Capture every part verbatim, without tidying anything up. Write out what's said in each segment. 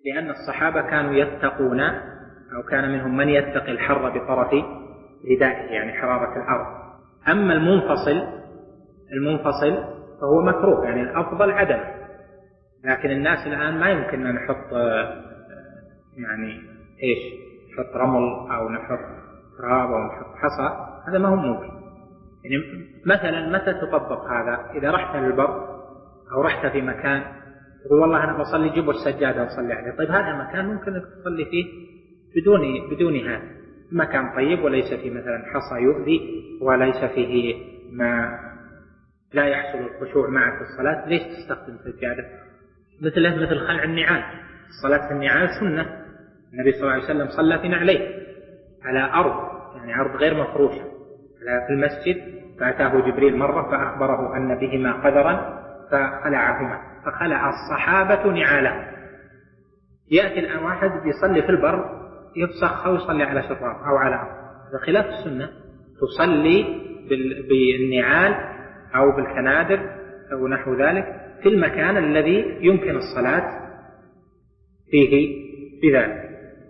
لأن الصحابة كانوا يتقون، أو كان منهم من يتقي الحر بطرف ردائه يعني حرارة الأرض. أما المنفصل المنفصل فهو مكروه، يعني الأفضل عدمه. لكن الناس الآن ما يمكن أن نحط يعني إيش نحط رمل أو نحط تراب أو نحط حصى، هذا ما هو ممكن. يعني مثلا متى تطبق هذا؟ إذا رحت للبر أو رحت في مكان تقول والله أنا بصلي جيب السجادة وصلي عليه، طيب هذا مكان ممكن أن تصلي فيه بدون بدون هذا، مكان طيب وليس فيه مثلا حصى يؤذي وليس فيه ما لا يحصل الخشوع معك في الصلاة، ليش تستخدم سجادة؟ مثله مثل خلع النعال، الصلاة في النعال سنة، النبي صلى الله عليه وسلم صلى في نعليه على أرض يعني أرض غير مفروشة في المسجد، فأتاه جبريل مرة فأخبره أن بهما قذرا فخلعهما، فخلع الصحابة نعاله. يأتي الآن واحد يصلي في البر يفسخ أو يصلي على شراب أو على أرض، هذا خلاف السنة. تصلي بالنعال أو بالخنادر أو نحو ذلك في المكان الذي يمكن الصلاة فيه بذلك.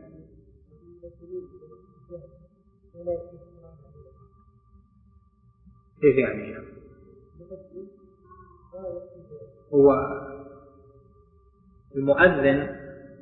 كيف يعني؟ هو المؤذن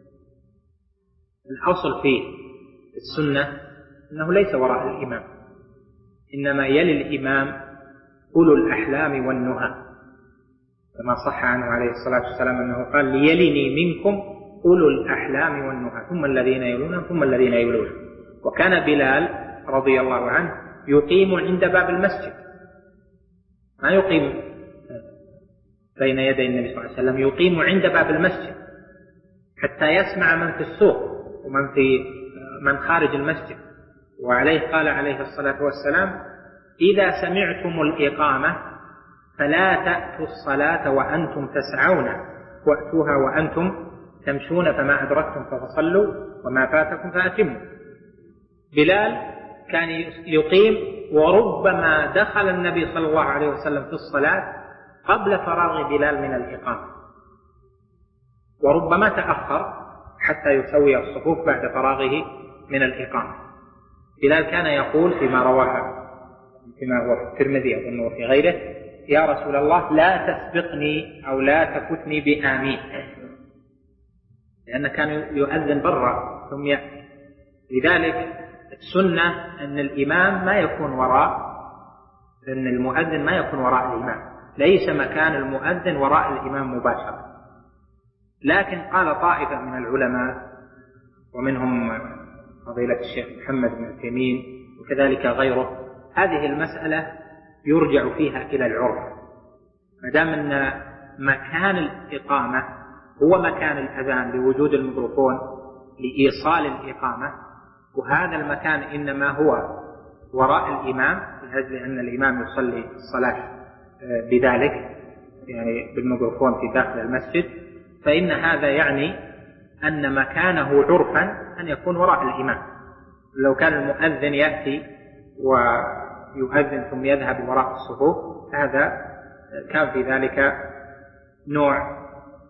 الأصل فيه السنة أنه ليس وراء الإمام، إنما يلي الإمام أولو الأحلام والنهى، كما صح عنه عليه الصلاة والسلام أنه قال ليلني منكم أولو الأحلام والنهى ثم الذين يلونهم ثم الذين يلونهم. وكان بلال رضي الله عنه يقيم عند باب المسجد، ما يقيم بين يدي النبي صلى الله عليه وسلم، يقيم عند باب المسجد حتى يسمع من في السوق ومن في من خارج المسجد. وعليه قال عليه الصلاة والسلام إذا سمعتم الإقامة فلا تأتوا الصلاة وأنتم تسعون وأتوها وأنتم تمشون، فما أدركتم فصلوا وما فاتكم فأتموا. بلال كان يقيم، وربما دخل النبي صلى الله عليه وسلم في الصلاة قبل فراغ بلال من الإقامة، وربما تأخر حتى يسوي الصفوف بعد فراغه من الإقامة. بلال كان يقول فيما رواه فيما هو في الترمذي أظن وفي غيره يا رسول الله لا تسبقني أو لا تفتني بآمين، لأنه كان يؤذن برا ثم يأتي. لذلك السنة أن الإمام ما يكون وراء، أن المؤذن ما يكون وراء الإمام، ليس مكان المؤذن وراء الإمام مباشرة. لكن قال طائفة من العلماء ومنهم فضيلة الشيخ محمد بن عثيمين وكذلك غيره، هذه المسألة يرجع فيها إلى العرف، ما دام أن مكان الإقامة هو مكان الأذان لوجود الميكروفون لإيصال الإقامة، وهذا المكان إنما هو وراء الإمام لأجل أن الإمام يصلي الصلاة بذلك يعني بالميكروفون في داخل المسجد، فإن هذا يعني أن مكانه عرفا أن يكون وراء الإمام. لو كان المؤذن يأتي ويؤذن ثم يذهب وراء الصفوف هذا كان في ذلك نوع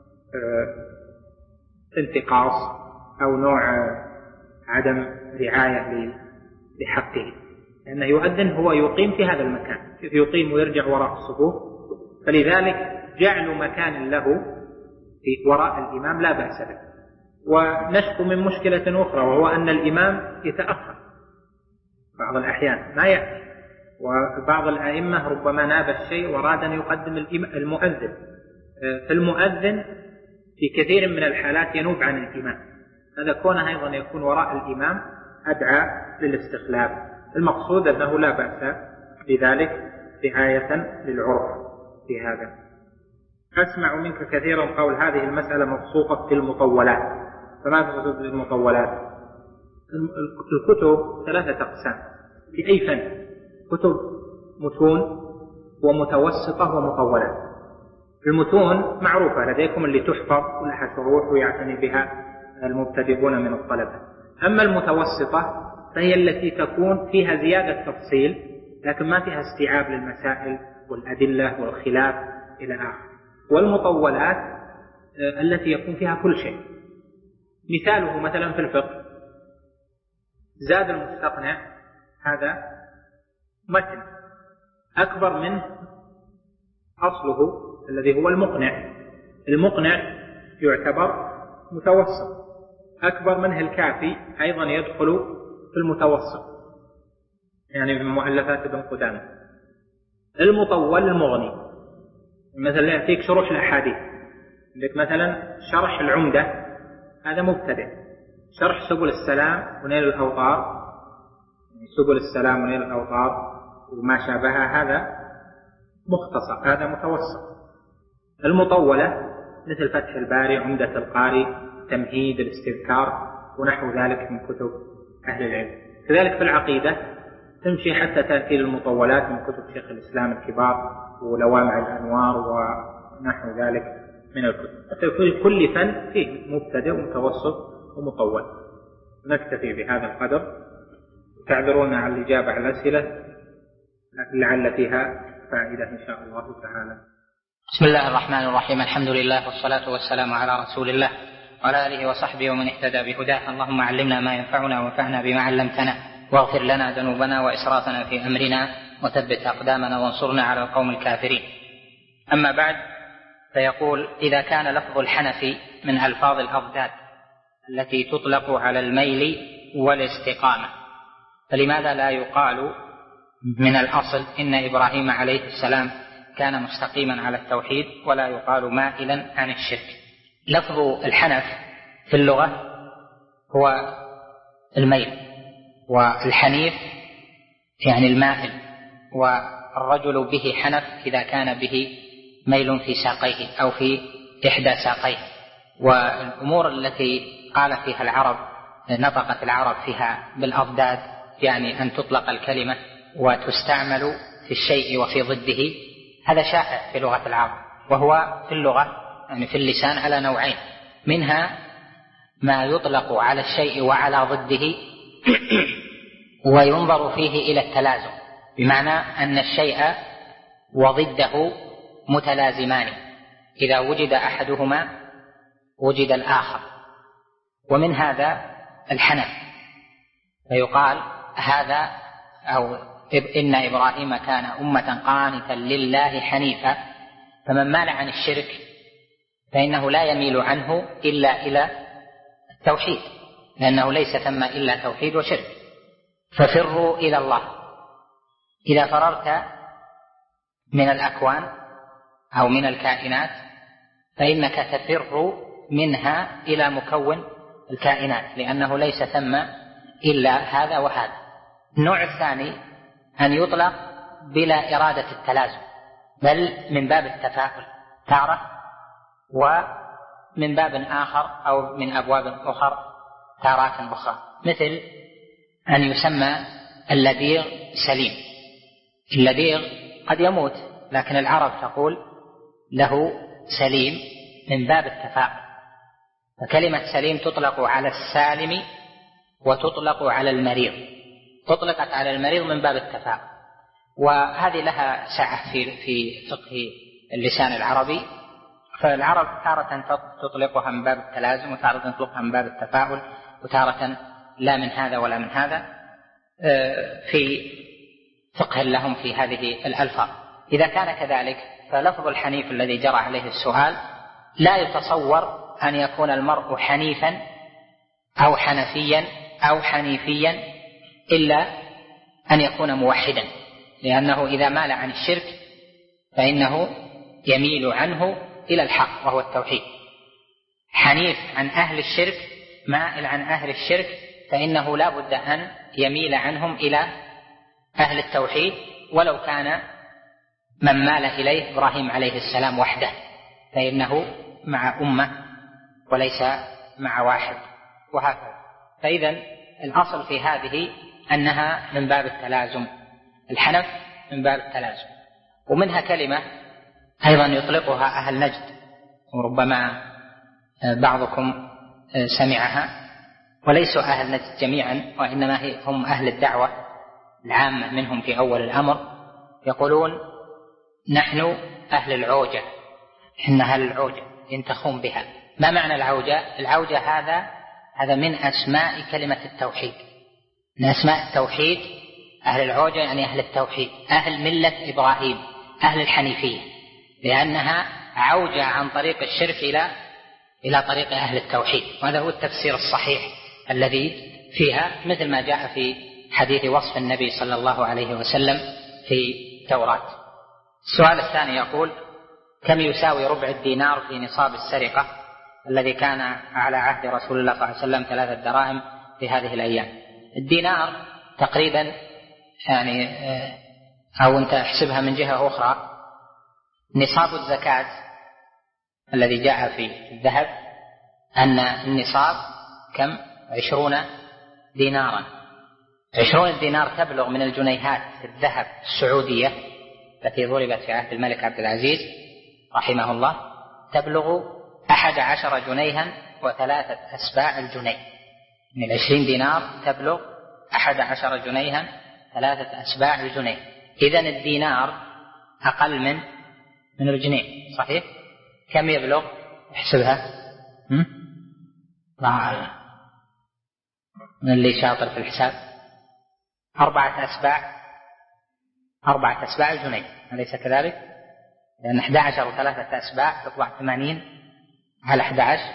انتقاص أو نوع عدم رعاية لحقه، لأنه يؤذن هو يقيم في هذا المكان، يقيم ويرجع وراء الصفوف، فلذلك جعل مكان له في وراء الإمام لا بأس به. ونشكو من مشكلة أخرى، وهو أن الإمام يتأخر بعض الأحيان ما يأتي، وبعض الأئمة ربما ناب الشيء وأراد أن يقدم المؤذن، فالمؤذن في كثير من الحالات ينوب عن الإمام، هذا كونه أيضا يكون وراء الإمام أدعى للاستخلاف. المقصود أنه لا بأس بذلك رعاية للعرف في هذا. أسمع منك كثيرا قول هذه المسألة مبسوطة في المطولات، فما تقصد بالمطولات؟ الكتب ثلاثة أقسام في أي فن، كتب متون ومتوسطة ومطولات. المتون معروفة لديكم اللي تحفظ ولها شروح ويعتني بها المبتدئون من الطلبة. أما المتوسطة فهي التي تكون فيها زيادة تفصيل لكن ما فيها استيعاب للمسائل والأدلة والخلاف إلى آخر. والمطولات التي يكون فيها كل شيء، مثاله مثلا في الفقه زاد المستقنع هذا متن أكبر منه أصله الذي هو المقنع. المقنع يعتبر متوسط، أكبر منه الكافي أيضا يدخل في المتوسط، يعني من مؤلفات ابن قدامة. المطول المغني، مثلا يأتيك شروح الأحاديث، عندك مثلا شرح العمدة هذا مبتدئ، شرح سبل السلام ونيل الأوطار، سبل السلام ونيل الأوطار وما شابهها هذا مختصر، هذا متوسط. المطولة مثل فتح الباري، عمدة القاري، تمهيد، الاستذكار ونحو ذلك من كتب أهل العلم. كذلك في العقيدة تمشي حتى تأتي المطولات من كتب شيخ الإسلام الكبار ولوامع الأنوار ونحو ذلك من الكتب. في كل فن فيه مبتدئ ومتوسط ومطول. نكتفي بهذا القدر، تعذرونا عن الإجابة على الأسئلة لعل فيها فائدة إن شاء الله تعالى. بسم الله الرحمن الرحيم، الحمد لله والصلاة والسلام على رسول الله وعلى آله وصحبه ومن اهتدى بهداه. اللهم علمنا ما ينفعنا وانفعنا بما علمتنا، واغفر لنا ذنوبنا وإسرافنا في أمرنا، وثبت أقدامنا وانصرنا على القوم الكافرين. أما بعد، فيقول: إذا كان لفظ الحنفي من ألفاظ الأضداد التي تطلق على الميل والاستقامة، فلماذا لا يقال من الأصل إن إبراهيم عليه السلام كان مستقيما على التوحيد، ولا يقال مائلا عن الشرك؟ لفظ الحنف في اللغة هو الميل، والحنيف يعني المائل، والرجل به حنف إذا كان به ميل في ساقيه أو في إحدى ساقيه. والأمور التي قال فيها العرب نطقت العرب فيها بالأضداد، يعني أن تطلق الكلمة وتستعمل في الشيء وفي ضده، هذا شائع في لغة العرب، وهو في اللغة يعني في اللسان على نوعين: منها ما يطلق على الشيء وعلى ضده وينظر فيه إلى التلازم، بمعنى أن الشيء وضده متلازمان، إذا وجد أحدهما وجد الآخر. ومن هذا الحنف، فيقال هذا أو إن إبراهيم كان أمة قانتا لله حنيفا، فمن مال عن الشرك فإنه لا يميل عنه إلا إلى التوحيد، لأنه ليس ثم إلا توحيد وشرك. ففروا إلى الله. إذا فررت من الأكوان أو من الكائنات فإنك تفر منها إلى مكون الكائنات، لأنه ليس ثم إلا هذا وهذا. النوع الثاني أن يطلق بلا إرادة التلازم، بل من باب التفاؤل تارة، ومن باب آخر أو من أبواب أخر تارات أخرى، مثل أن يسمى اللذيغ سليم. اللذيغ قد يموت، لكن العرب تقول له سليم من باب التفاؤل. فكلمة سليم تطلق على السالم وتطلق على المريض. تطلقت على المريض من باب التفاؤل، وهذه لها سعة في في فقه اللسان العربي. فالعرب تارة تطلقها من باب التلازم، وتارة تطلقها من باب التفاؤل، وتارة لا من هذا ولا من هذا، في فقه لهم في هذه الألفاظ. إذا كان كذلك فلفظ الحنيف الذي جرى عليه السؤال لا يتصور أن يكون المرء حنيفا أو حنفيا أو حنيفيا إلا أن يكون موحدا، لأنه إذا مال عن الشرك فإنه يميل عنه إلى الحق وهو التوحيد. حنيف عن أهل الشرك مائل عن أهل الشرك، فإنه لا بد أن يميل عنهم إلى أهل التوحيد، ولو كان من مال إليه إبراهيم عليه السلام وحده، فإنه مع أمة وليس مع واحد، وهكذا. فإذا الأصل في هذه أنها من باب التلازم، الحنف من باب التلازم. ومنها كلمة أيضا يطلقها أهل نجد، وربما بعضكم سمعها، وليسوا أهل نجد جميعا، وإنما هم أهل الدعوة العامة منهم في أول الأمر، يقولون نحن أهل العوجة، إن أهل العوجة ينتخون بها. ما معنى العوجة؟ العوجة هذا هذا من أسماء كلمة التوحيد، من أسماء التوحيد. أهل العوجة يعني أهل التوحيد، أهل ملة إبراهيم، أهل الحنيفية، لأنها عوجة عن طريق الشرك إلى إلى طريق أهل التوحيد. وهذا هو التفسير الصحيح الذي فيها، مثل ما جاء في حديث وصف النبي صلى الله عليه وسلم في التوراة. السؤال الثاني يقول: كم يساوي ربع الدينار في نصاب السرقة الذي كان على عهد رسول الله صلى الله عليه وسلم ثلاثة دراهم في هذه الأيام؟ الدينار تقريبا يعني أو أنت احسبها من جهة أخرى، نصاب الزكاة الذي جاء في الذهب أن النصاب كم؟ عشرون دينارا. عشرون دينار تبلغ من الجنيهات في الذهب السعودية التي ضربت في عهد الملك عبد العزيز رحمه الله، تبلغ أحد عشر جنيها وثلاثة أسباع الجنيه. من العشرين دينار تبلغ أحد عشر جنيها ثلاثة أسباع الجنيه. إذن الدينار أقل من من الجنيه، صحيح؟ كم يبلغ؟ احسبها. من اللي شاطر في الحساب؟ أربعة أسباع أربعة أسباع الجنيه، أليس كذلك؟ لأن أحد عشر وثلاثة أسباع تطلع ثمانين على أحد عشر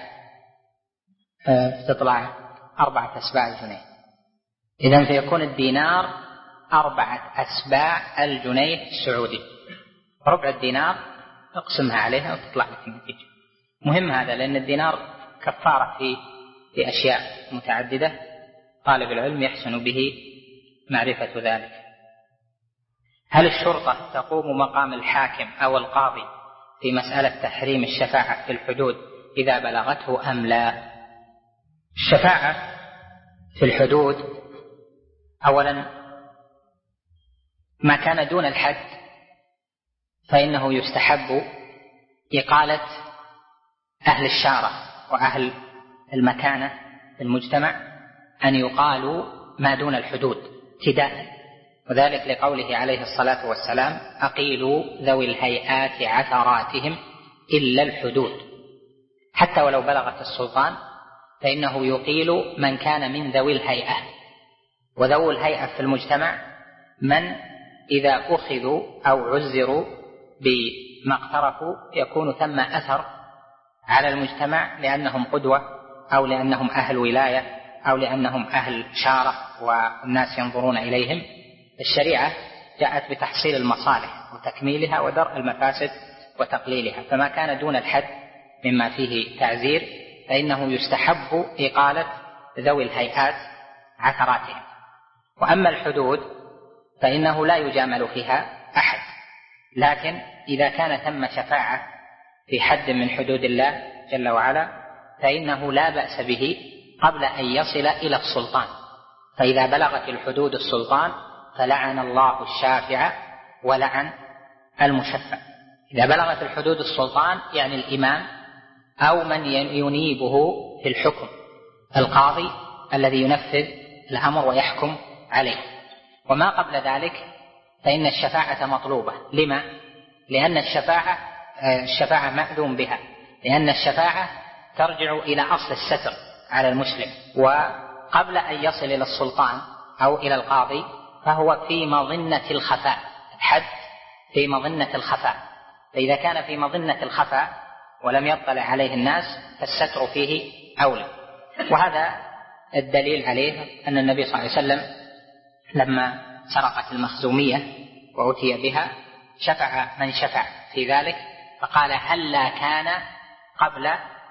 تطلع أربعة أسباع الجنيه. إذن فيكون الدينار أربعة أسباع الجنيه السعودي. ربع الدينار اقسمها عليها وتطلع لك النتيجة. مهم هذا، لأن الدينار كفارة في في أشياء متعددة، طالب العلم يحسن به معرفة ذلك. هل الشرطة تقوم مقام الحاكم أو القاضي في مسألة تحريم الشفاعة في الحدود إذا بلغته أم لا؟ الشفاعة في الحدود أولا ما كان دون الحد فإنه يستحب إقالة أهل الشارع وأهل المكانة في المجتمع أن يقالوا ما دون الحدود ابتداء، وذلك لقوله عليه الصلاة والسلام: أقيلوا ذوي الهيئات عثراتهم إلا الحدود. حتى ولو بلغت السلطان فإنه يقيل من كان من ذوي الهيئة. وذوي الهيئة في المجتمع من إذا أخذوا أو عزروا بما اقترفوا يكون ثم أثر على المجتمع، لأنهم قدوة أو لأنهم أهل ولاية أو لأنهم أهل شارع والناس ينظرون إليهم. الشريعة جاءت بتحصيل المصالح وتكميلها ودرء المفاسد وتقليلها، فما كان دون الحد مما فيه تعزير فإنه يستحب إقالة ذوي الهيئات عثراتهم. وأما الحدود فإنه لا يجامل فيها أحد، لكن إذا كان ثم شفاعة في حد من حدود الله جل وعلا فإنه لا بأس به قبل أن يصل إلى السلطان. فإذا بلغت الحدود السلطان فلعن الله الشافع ولعن المشفع. إذا بلغت الحدود السلطان يعني الإمام أو من ينيبه في الحكم، القاضي الذي ينفذ الأمر ويحكم عليه. وما قبل ذلك فإن الشفاعة مطلوبة. لما؟ لأن الشفاعة الشفاعة مأذون بها، لأن الشفاعة ترجع إلى أصل الستر على المسلم، وقبل أن يصل إلى السلطان أو إلى القاضي فهو في مظنة الخفاء. الحد في مظنة الخفاء، فإذا كان في مظنة الخفاء ولم يطلع عليه الناس فالستر فيه أولى. وهذا الدليل عليه أن النبي صلى الله عليه وسلم لما سرقت المخزومية وأتي بها شفع من شفع في ذلك فقال: هلا كان قبل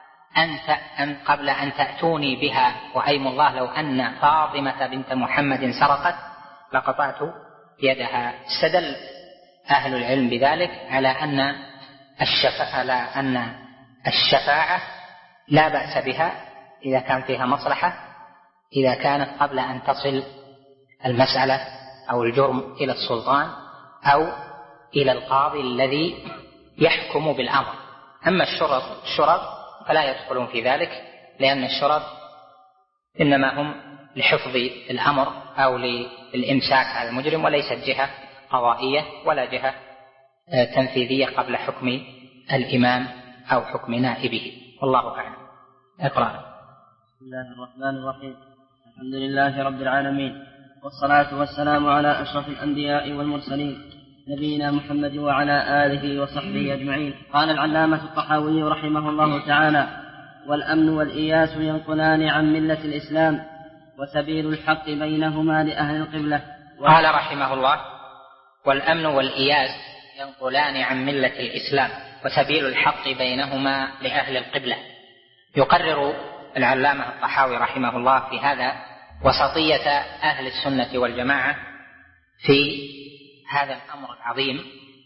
أن قبل أن تأتوني بها وأيم الله لو أن فاطمة بنت محمد سرقت لقطعت يدها. استدل أهل العلم بذلك على أن الشفاعة على أن الشفاعة لا بأس بها إذا كان فيها مصلحة، إذا كانت قبل أن تصل المسألة أو الجرم إلى السلطان أو إلى القاضي الذي يحكم بالأمر. أما الشرط الشرط فلا يدخلون في ذلك، لأن الشرط إنما هم لحفظ الأمر أو للإمساك على المجرم، وليست جهة قضائية ولا جهة تنفيذية قبل حكم الإمام أو حكم نائبه. والله أعلم. اقرأ. بسم الله الرحمن الرحيم. الحمد لله رب العالمين، والصلاة والسلام على أشرف الأنبياء والمرسلين نبينا محمد وعلى آله وصحبه أجمعين. قال العلامة الطحاوي رحمه الله تعالى: والأمن والإياس ينقلان عن ملة الإسلام، وسبيل الحق بينهما لأهل القبلة. قال رحمه الله: والأمن والإياس ينقلان عن ملة الإسلام، وسبيل الحق بينهما لأهل القبلة. يقرر العلامة الطحاوي رحمه الله في هذا وسطية أهل السنة والجماعة في هذا الأمر العظيم،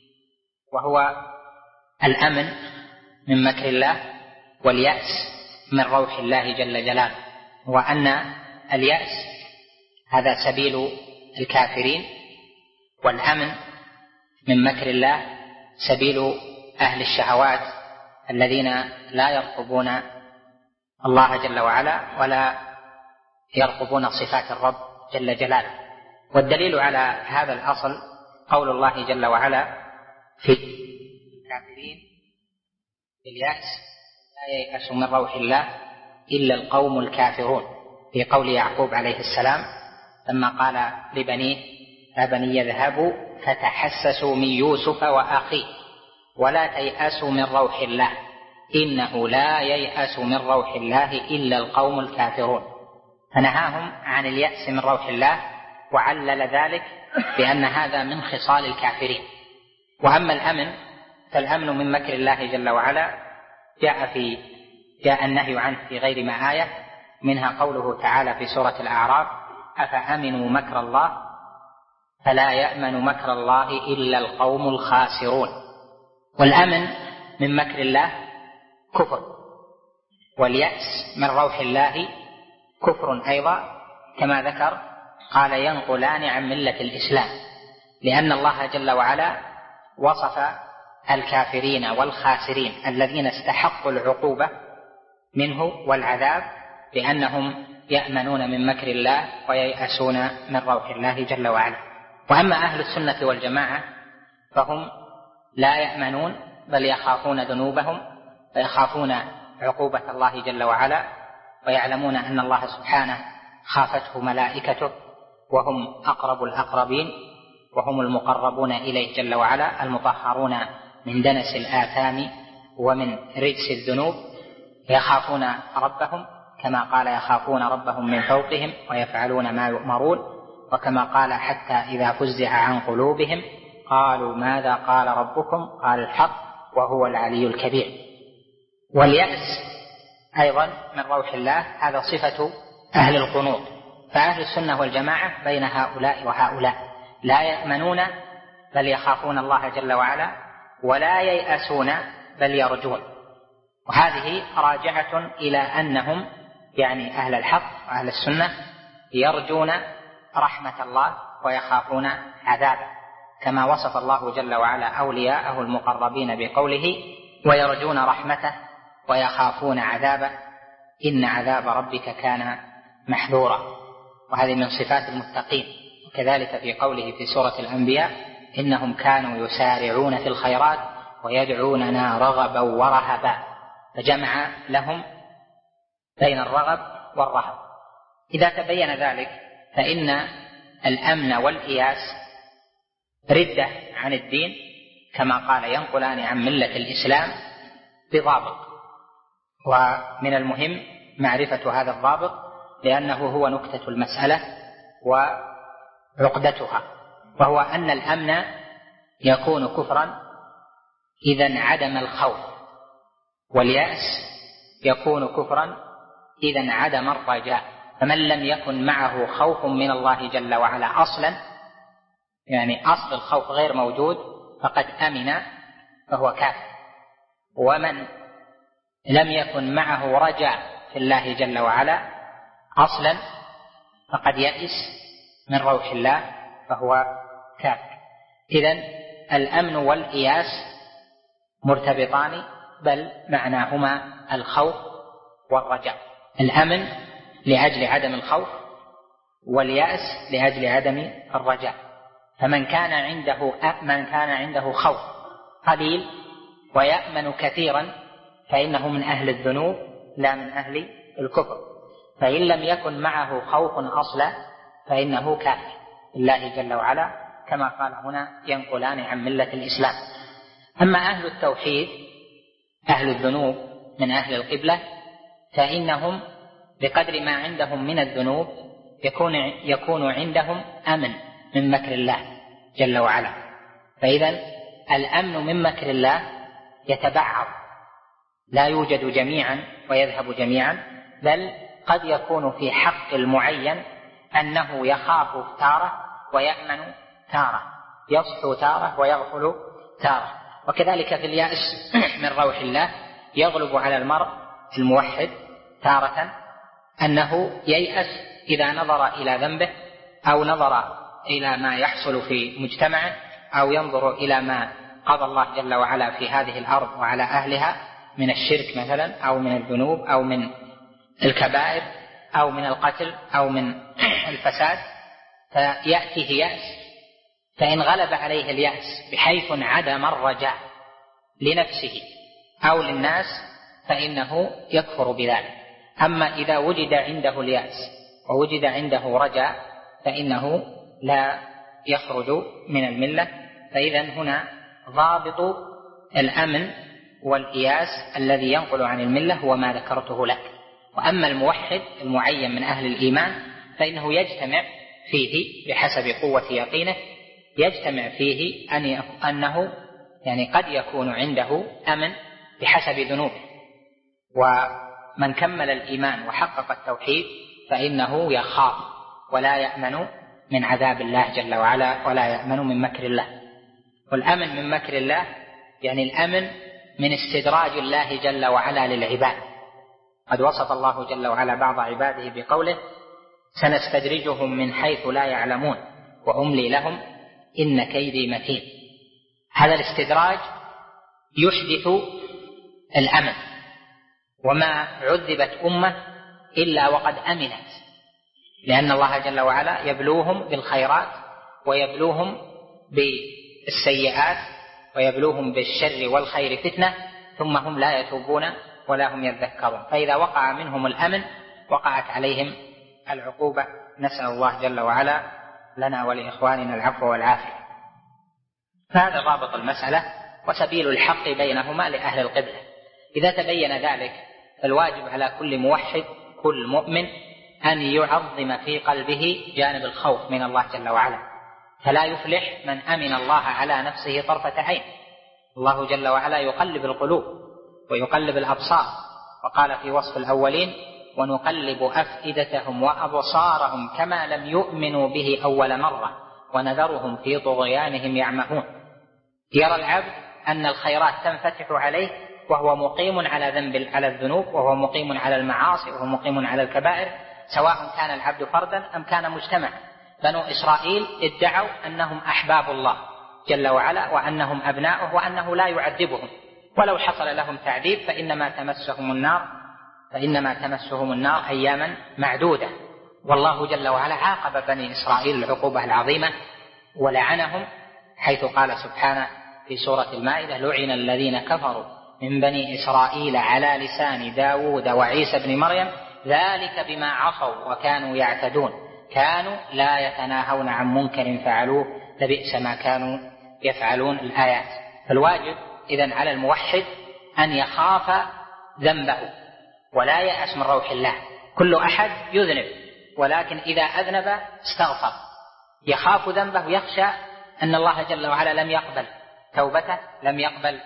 وهو الأمن من مكر الله واليأس من روح الله جل جلاله، وأن اليأس هذا سبيل الكافرين، والأمن من مكر الله سبيل أهل الشهوات الذين لا يرقبون الله جل وعلا ولا يرقبون صفات الرب جل جلاله. والدليل على هذا الأصل قول الله جل وعلا في الكافرين باليأس: لا ييأس من روح الله إلا القوم الكافرون، في قول يعقوب عليه السلام لما قال لبنيه: يا بني اذهبوا فتحسسوا من يوسف وأخيه ولا تيأسوا من روح الله إنه لا ييأس من روح الله إلا القوم الكافرون. فنهاهم عن اليأس من روح الله، وعلل ذلك بأن هذا من خصال الكافرين. وأما الأمن فالأمن من مكر الله جل وعلا جاء في جاء النهي عنه في غير ما آية، منها قوله تعالى في سورة الأعراف: أفأمنوا مكر الله فلا يأمن مكر الله إلا القوم الخاسرون. والأمن من مكر الله كفر، واليأس من روح الله كفر أيضا، كما ذكر قال: ينقلان عن ملة الإسلام، لأن الله جل وعلا وصف الكافرين والخاسرين الذين استحقوا العقوبة منه والعذاب بأنهم يأمنون من مكر الله وييأسون من روح الله جل وعلا. وأما أهل السنة والجماعة فهم لا يأمنون بل يخافون ذنوبهم ويخافون عقوبة الله جل وعلا، ويعلمون أن الله سبحانه خافته ملائكته، وهم أقرب الأقربين، وهم المقربون إليه جل وعلا، المطهرون من دنس الآثام ومن رجس الذنوب، يخافون ربهم كما قال: يخافون ربهم من فوقهم ويفعلون ما يؤمرون، وكما قال: حتى إذا فزع عن قلوبهم قالوا ماذا قال ربكم؟ قال: الحق وهو العلي الكبير. واليأس أيضا من روح الله هذا صفة أهل القنوط. فأهل السنة والجماعة بين هؤلاء وهؤلاء، لا يأمنون بل يخافون الله جل وعلا، ولا ييأسون بل يرجون. وهذه راجعة إلى أنهم يعني أهل الحق وأهل السنة يرجون رحمة الله ويخافون عذابه، كما وصف الله جل وعلا أولياءه المقربين بقوله: ويرجون رحمته ويخافون عذابه إن عذاب ربك كان محذورا. وهذه من صفات المتقين. وكذلك في قوله في سورة الأنبياء: إنهم كانوا يسارعون في الخيرات ويدعوننا رغبا ورهبا، فجمع لهم بين الرغب والرهب. إذا تبين ذلك فإن الأمن والإياس ردة عن الدين، كما قال: ينقلان عن ملة الإسلام بضابط. ومن المهم معرفة هذا الضابط، لأنه هو نكتة المسألة وعقدتها، وهو أن الأمن يكون كفرا إذا انعدم الخوف، واليأس يكون كفرا إذا انعدم الرجاء. فمن لم يكن معه خوف من الله جل وعلا أصلا، يعني أصل الخوف غير موجود، فقد أمن فهو كافر. ومن لم يكن معه رجاء في الله جل وعلا أصلا فقد يئس من روح الله فهو كافر. إذن الأمن والإياس مرتبطان، بل معناهما الخوف والرجاء. الأمن لأجل عدم الخوف، واليأس لأجل عدم الرجاء. فمن كان عنده من كان عنده خوف قليل ويأمن كثيرا فإنه من أهل الذنوب لا من أهل الكفر. فإن لم يكن معه خوف أصلا فإنه كافر بالله جل وعلا، كما قال هنا ينقلان عن ملة الإسلام. أما أهل التوحيد أهل الذنوب من أهل القبلة فإنهم بقدر ما عندهم من الذنوب يكون, يكون عندهم أمن من مكر الله جل وعلا. فإذا الأمن من مكر الله يتبعض، لا يوجد جميعا ويذهب جميعا، بل قد يكون في حق المعين أنه يخاف تارة ويأمن تارة، يصحو تارة ويغفل تارة. وكذلك في اليأس من روح الله يغلب على المرء الموحد تارة أنه ييأس إذا نظر إلى ذنبه أو نظر إلى ما يحصل في مجتمعه أو ينظر إلى ما قضى الله جل وعلا في هذه الأرض وعلى أهلها من الشرك مثلا أو من الذنوب أو من الكبائر أو من القتل أو من الفساد، فيأتيه يأس. فإن غلب عليه اليأس بحيث انعدم الرجاء لنفسه أو للناس فإنه يكفر بذلك. أما إذا وجد عنده اليأس ووجد عنده رجاء فإنه لا يخرج من الملة. فإذا هنا ضابط الأمن والإياس الذي ينقل عن الملة هو ما ذكرته لك. وأما الموحد المعين من أهل الإيمان فإنه يجتمع فيه بحسب قوة يقينه، يجتمع فيه أن أنه يعني قد يكون عنده أمن بحسب ذنوبه. ومن كمل الإيمان وحقق التوحيد فإنه يخاف ولا يأمن من عذاب الله جل وعلا ولا يأمن من مكر الله. والأمن من مكر الله يعني الأمن من استدراج الله جل وعلا للعباد. قد وصف الله جل وعلا بعض عباده بقوله سنستدرجهم من حيث لا يعلمون وأملي لهم إن كيدي متين. هذا الاستدراج يحدث الأمن، وما عذبت أمة إلا وقد أمنت، لأن الله جل وعلا يبلوهم بالخيرات ويبلوهم بالسيئات ويبلوهم بالشر والخير فتنة ثم هم لا يتوبون ولا هم يذكرون. فإذا وقع منهم الأمن وقعت عليهم العقوبة. نسأل الله جل وعلا لنا ولإخواننا العفو والعافية. فهذا ضابط المسألة وسبيل الحق بينهما لأهل القبلة. إذا تبين ذلك فالواجب على كل موحد كل مؤمن أن يعظم في قلبه جانب الخوف من الله جل وعلا، فلا يفلح من أمن الله على نفسه طرفة عين. الله جل وعلا يقلب القلوب ويقلب الأبصار، وقال في وصف الأولين ونقلب أفئدتهم وأبصارهم كما لم يؤمنوا به أول مرة ونذرهم في طغيانهم يعمهون. يرى العبد أن الخيرات تنفتح عليه وهو مقيم على ذنب على الذنوب، وهو مقيم على المعاصي، وهو مقيم على الكبائر، سواء كان العبد فردا أم كان مجتمعا. بنو إسرائيل ادعوا أنهم أحباب الله جل وعلا وأنهم أبناؤه وأنه لا يعذبهم، ولو حصل لهم تعذيب فإنما تمسهم النار فإنما تمسهم النار أياما معدودة. والله جل وعلا عاقب بني إسرائيل العقوبة العظيمة ولعنهم، حيث قال سبحانه في سورة المائدة لعن الذين كفروا من بني إسرائيل على لسان داود وعيسى بن مريم ذلك بما عصوا وكانوا يعتدون كانوا لا يتناهون عن منكر فعلوه لبئس ما كانوا يفعلون. الآيات. فالواجب إذن على الموحد أن يخاف ذنبه ولا يأس من روح الله. كل أحد يذنب، ولكن إذا أذنب استغفر، يخاف ذنبه، يخشى أن الله جل وعلا لم يقبل توبته، لم يقبل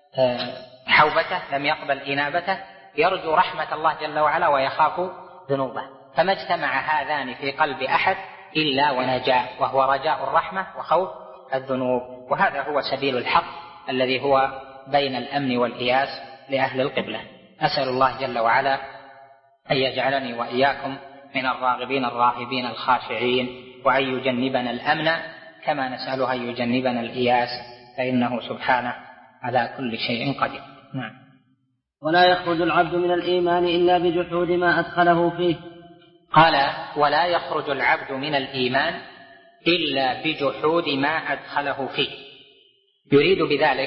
حوبته، لم يقبل إنابته، يرجو رحمة الله جل وعلا ويخاف ذنوبه. فما اجتمع هذان في قلب أحد إلا ونجا، وهو رجاء الرحمة وخوف الذنوب. وهذا هو سبيل الحق الذي هو بين الأمن والإياس لأهل القبلة. أسأل الله جل وعلا أن يجعلني وإياكم من الراغبين الراهبين الخاشعين، وأن يجنبنا الأمن كما نسأله أن يجنبنا الإياس، فإنه سبحانه على كل شيء قدير. نعم. ولا يخرج العبد من الإيمان إلا بجحود ما أدخله فيه. قال ولا يخرج العبد من الإيمان إلا بجحود ما أدخله فيه. يريد بذلك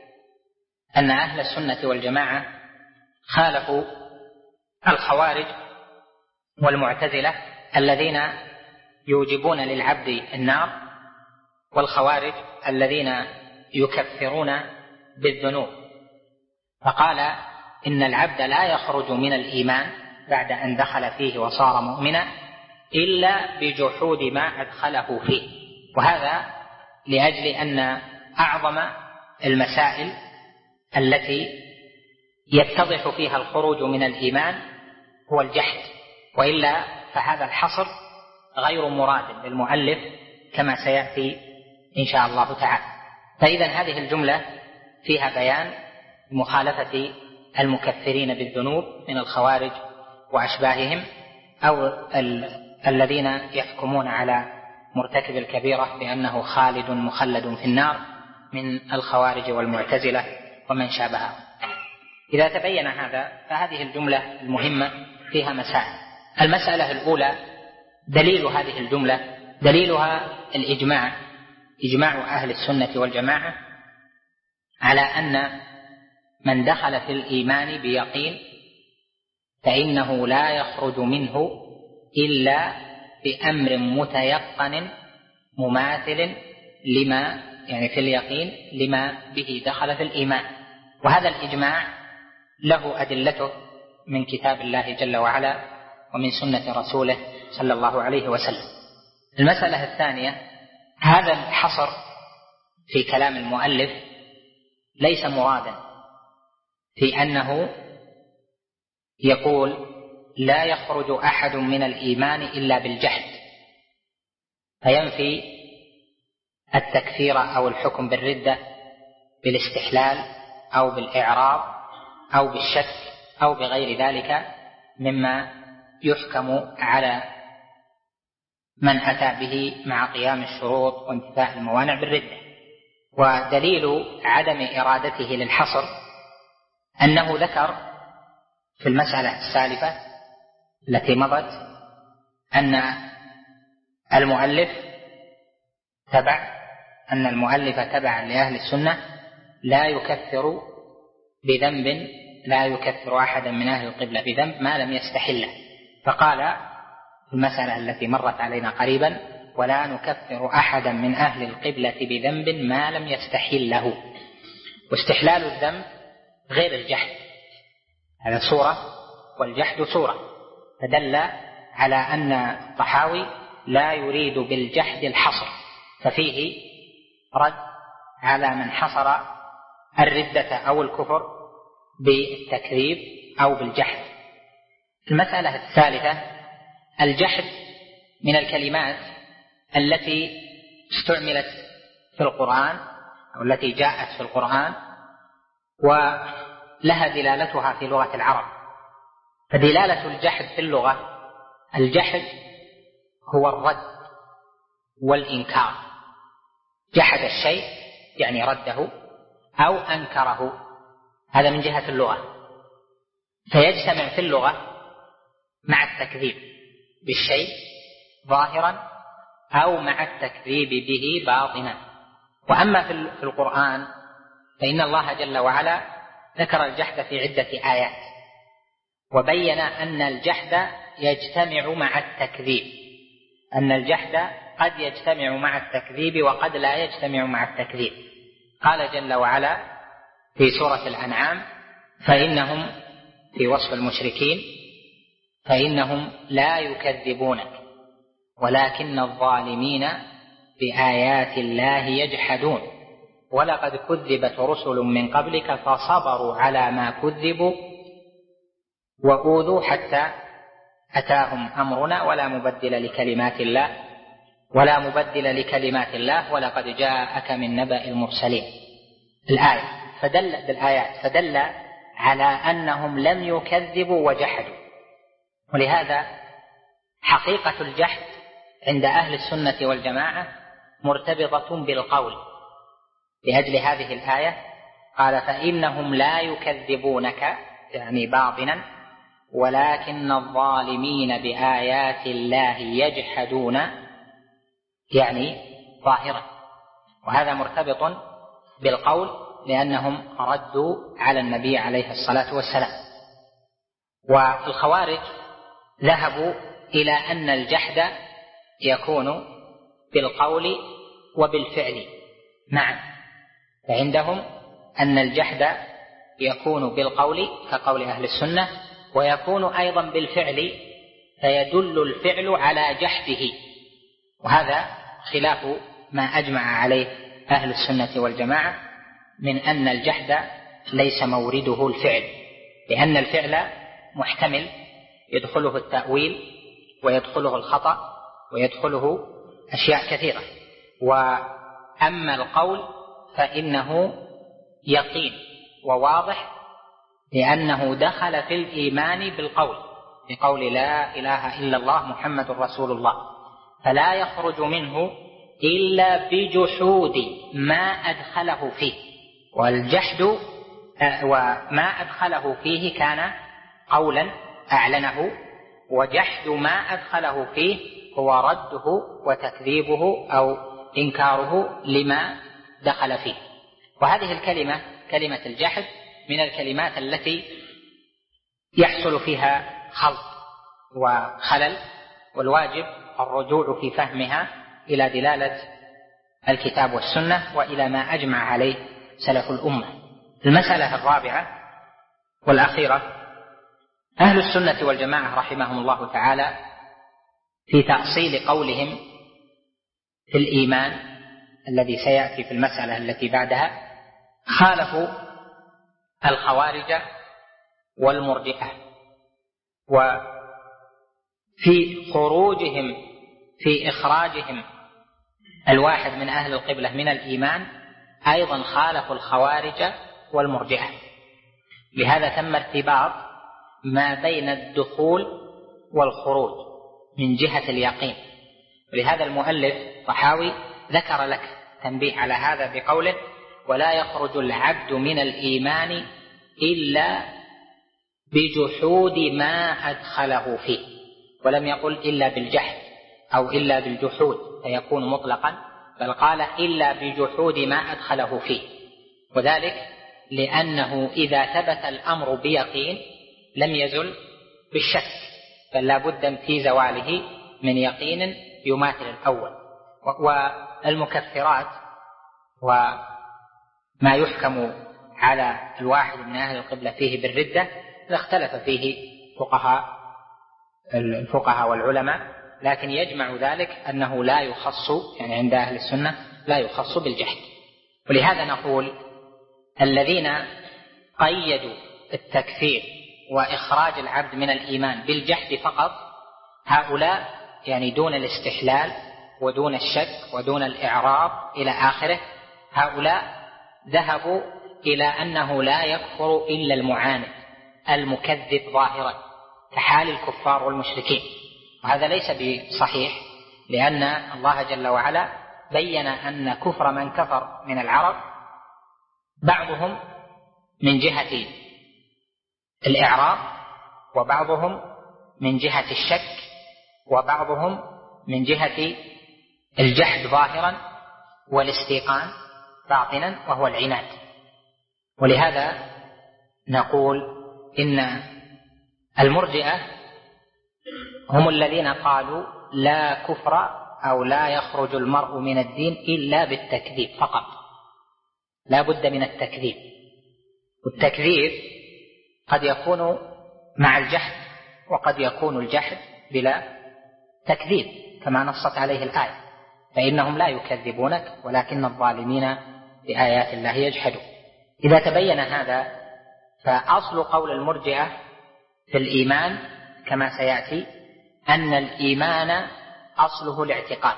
أن أهل السنة والجماعة خالفوا الخوارج والمعتزلة الذين يوجبون للعبد النار، والخوارج الذين يكفرون بالذنوب. فقال إن العبد لا يخرج من الإيمان بعد أن دخل فيه وصار مؤمنا إلا بجحود ما أدخله فيه. وهذا لأجل أن أعظم المسائل التي يتضح فيها الخروج من الإيمان هو الجحد، وإلا فهذا الحصر غير مراد للمؤلف كما سيأتي إن شاء الله تعالى. فإذا هذه الجملة فيها بيان مخالفة المكفرين بالذنوب من الخوارج وأشباههم، أو ال... الذين يحكمون على مرتكب الكبيرة بأنه خالد مخلد في النار من الخوارج والمعتزلة ومن شابههم. إذا تبين هذا فهذه الجملة المهمة فيها مسائل. المسألة الأولى دليل هذه الجملة، دليلها الإجماع، إجماع أهل السنة والجماعة على أن من دخل في الإيمان بيقين فإنه لا يخرج منه إلا بأمر متيقن مماثل لما يعني في اليقين لما به دخل في الإيمان. وهذا الإجماع له أدلته من كتاب الله جل وعلا ومن سنة رسوله صلى الله عليه وسلم. المسألة الثانية، هذا الحصر في كلام المؤلف ليس مرادا في أنه يقول لا يخرج أحد من الإيمان إلا بالجحد فينفي التكفير أو الحكم بالردة بالاستحلال أو بالإعراض أو بالشك أو بغير ذلك مما يحكم على من أتى به مع قيام الشروط وانتفاء الموانع بالردة. ودليل عدم إرادته للحصر أنه ذكر في المسألة السالفة التي مضت أن المؤلف تبع أن المؤلف تبع لأهل السنة لا يكفر بذنب لا يكفر أحدا من أهل القبلة بذنب ما لم يستحله. فقال في المسألة التي مرت علينا قريبا ولا نكفر أحدا من أهل القبلة بذنب ما لم يستحله. واستحلال الذنب غير الجحد، هذا صورة والجحد صورة، فدل على أن الطحاوي لا يريد بالجحد الحصر، ففيه رد على من حصر الردة أو الكفر بالتكذيب أو بالجحد. المسألة الثالثة، الجحد من الكلمات التي استعملت في القرآن أو التي جاءت في القرآن ولها دلالتها في لغة العرب. فدلالة الجحد في اللغة، الجحد هو الرد والإنكار، جحد الشيء يعني رده أو أنكره، هذا من جهة اللغة. فيجتمع في اللغة مع التكذيب بالشيء ظاهرا أو مع التكذيب به باطنا. وأما في القرآن فإن الله جل وعلا ذكر الجحد في عدة آيات وبين أن الجحد يجتمع مع التكذيب، أن الجحد قد يجتمع مع التكذيب وقد لا يجتمع مع التكذيب. قال جل وعلا في سورة الأنعام فإنهم في وصف المشركين فإنهم لا يكذبونك ولكن الظالمين بآيات الله يجحدون ولقد كذبت رسل من قبلك فصبروا على ما كذبوا وأوذوا حتى أتاهم أمرنا ولا مبدل لكلمات الله ولا مبدل لكلمات الله ولقد جاءك من نبأ المرسلين. الآية فدل بالآيات فدل على أنهم لم يكذبوا وجحدوا. ولهذا حقيقة الجحد عند أهل السنة والجماعة مرتبطة بالقول، لأجل هذه الآية قال فإنهم لا يكذبونك يعني باطنا ولكن الظالمين بآيات الله يجحدون يعني ظاهرا. وهذا مرتبط بالقول لأنهم ردوا على النبي عليه الصلاة والسلام. والخوارج ذهبوا إلى أن الجحد يكون بالقول وبالفعل معا، فعندهم أن الجحد يكون بالقول كقول أهل السنة، ويكون أيضا بالفعل فيدل الفعل على جحده، وهذا خلاف ما أجمع عليه أهل السنة والجماعة من أن الجحد ليس مورده الفعل، لأن الفعل محتمل يدخله التأويل ويدخله الخطأ ويدخله أشياء كثيرة. وأما القول فإنه يقين وواضح، لأنه دخل في الإيمان بالقول بقول لا إله إلا الله محمد رسول الله، فلا يخرج منه إلا بجحود ما أدخله فيه، والجحد وما أدخله فيه كان قولا أعلنه، وجحد ما أدخله فيه هو رده وتكذيبه أو إنكاره لما دخل فيه. وهذه الكلمة كلمة الجحد من الكلمات التي يحصل فيها خلط وخلل، والواجب الرجوع في فهمها إلى دلالة الكتاب والسنة وإلى ما أجمع عليه سلف الأمة. المسألة الرابعة والأخيرة، أهل السنة والجماعة رحمهم الله تعالى في تأصيل قولهم في الإيمان الذي سيأتي في المسألة التي بعدها خالفوا الخوارج والمرجئة، وفي خروجهم في إخراجهم الواحد من أهل القبلة من الإيمان أيضا خالفوا الخوارج والمرجئة. لهذا تم ارتباط ما بين الدخول والخروج من جهة اليقين. ولهذا المؤلف طحاوي ذكر لك تنبيه على هذا بقوله ولا يخرج العبد من الإيمان إلا بجحود ما أدخله فيه، ولم يقل إلا بالجحد أو إلا بالجحود فيكون مطلقا، بل قال إلا بجحود ما أدخله فيه، وذلك لأنه إذا ثبت الأمر بيقين لم يزل بالشك، بل لا بد في زواله من يقين يماثل الأول. والمكفرات وما يحكم على الواحد من أهل القبلة فيه بالردة اختلف فيه فقهاء الفقهاء والعلماء، لكن يجمع ذلك أنه لا يخص، يعني عند أهل السنة لا يخص بالجحد. ولهذا نقول الذين قيدوا التكفير وإخراج العبد من الإيمان بالجحد فقط، هؤلاء يعني دون الاستحلال ودون الشك ودون الإعراض إلى آخره، هؤلاء ذهبوا إلى أنه لا يكفر إلا المعاند المكذب ظاهرا كحال الكفار والمشركين، وهذا ليس بصحيح، لأن الله جل وعلا بين أن كفر من كفر من العرب بعضهم من جهة الإعراض، وبعضهم من جهة الشك، وبعضهم من جهة الجحد ظاهرا والاستيقان باطنا وهو العناد. ولهذا نقول إن المرجئة هم الذين قالوا لا كفر أو لا يخرج المرء من الدين إلا بالتكذيب فقط، لا بد من التكذيب، والتكذيب قد يكون مع الجحد وقد يكون الجحد بلا تكذيب كما نصت عليه الآية، فإنهم لا يكذبونك ولكن الظالمين بآيات الله يجحدون. إذا تبين هذا فأصل قول المرجئة في الإيمان كما سيأتي أن الإيمان أصله الاعتقاد،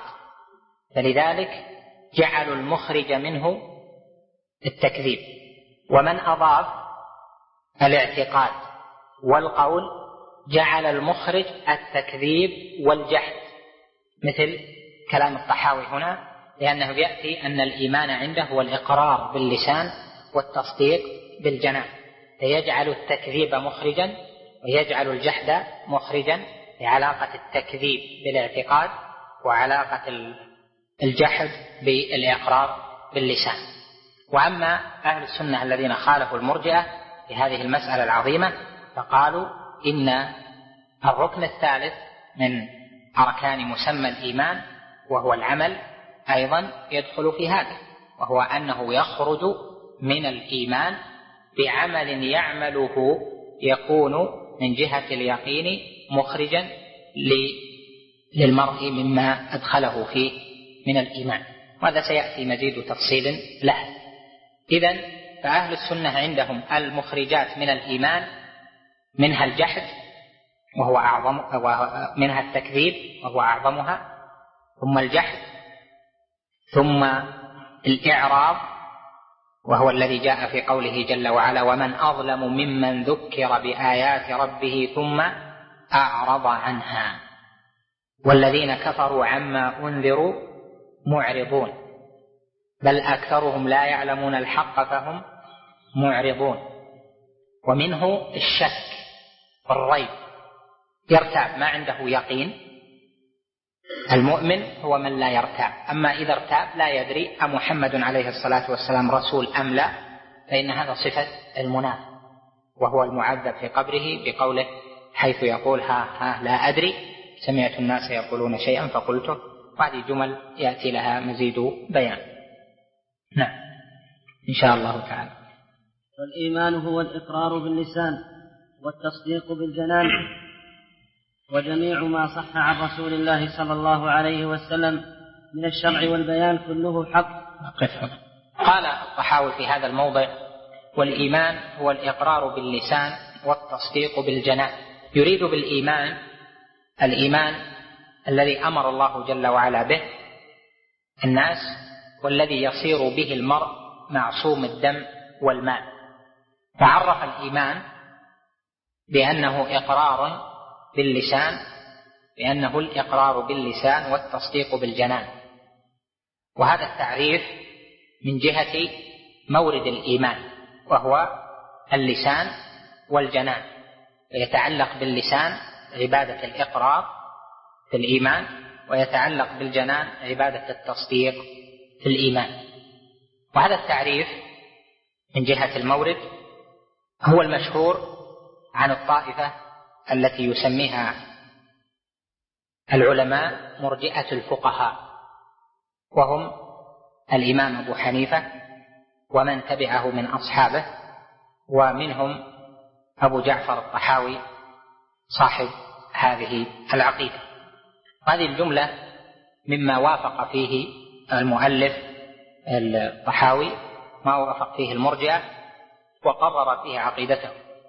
فلذلك جعلوا المخرج منه التكذيب، ومن أضاف الاعتقاد والقول جعل المخرج التكذيب والجحد، مثل كلام الطحاوي هنا، لأنه يأتي أن الإيمان عنده هو الإقرار باللسان والتصديق بالجنان، فيجعل التكذيب مخرجا ويجعل الجحد مخرجا لعلاقة التكذيب بالاعتقاد وعلاقة الجحد بالإقرار باللسان. وأما أهل السنة الذين خالفوا المرجئة في هذه المسألة العظيمة فقالوا إن الركن الثالث من أركان مسمى الإيمان وهو العمل أيضا يدخل في هذا، وهو أنه يخرج من الإيمان بعمل يعمله يكون من جهة اليقين مخرجا للمرء مما أدخله فيه من الإيمان، وهذا سيأتي مزيد تفصيل له. إذن فأهل السنة عندهم المخرجات من الإيمان منها الجحد وهو أعظم، ومنها التكذيب وهو أعظمها، ثم الجحد، ثم الإعراض وهو الذي جاء في قوله جل وعلا: ومن أظلم ممن ذكر بآيات ربه ثم أعرض عنها والذين كفروا عما أنذروا معرضون بل أكثرهم لا يعلمون الحق فهم معرضون. ومنه الشك والريب، يرتاب ما عنده يقين. المؤمن هو من لا يرتاب، أما إذا ارتاب لا يدري أمحمد عليه الصلاة والسلام رسول أم لا، فإن هذا صفة المنافق، وهو المعذب في قبره بقوله حيث يقول ها ها لا أدري سمعت الناس يقولون شيئا فقلته. وهذه جمل يأتي لها مزيد بيان. نعم إن شاء الله تعالى. والإيمان هو الإقرار باللسان والتصديق بالجنان، وجميع ما صح عن رسول الله صلى الله عليه وسلم من الشرع والبيان كله حق. قال الطحاوي في هذا الموضع: والإيمان هو الإقرار باللسان والتصديق بالجنان. يريد بالإيمان الإيمان الذي أمر الله جل وعلا به الناس، والذي يصير به المرء معصوم الدم والمال. فعرف الإيمان بأنه إقرار باللسان، بأنه الإقرار باللسان والتصديق بالجنان، وهذا التعريف من جهة مورد الإيمان وهو اللسان والجنان. يتعلق باللسان عبادة الإقرار في الإيمان، ويتعلق بالجنان عبادة التصديق في الإيمان. وهذا التعريف من جهة المورد هو المشهور عن الطائفة التي يسميها العلماء مرجئة الفقهاء، وهم الإمام أبو حنيفة ومن تبعه من أصحابه، ومنهم أبو جعفر الطحاوي صاحب هذه العقيدة. هذه الجملة مما وافق فيه المؤلف الطحاوي، ما وافق فيه المرجئة وقرر فيه عقيدته.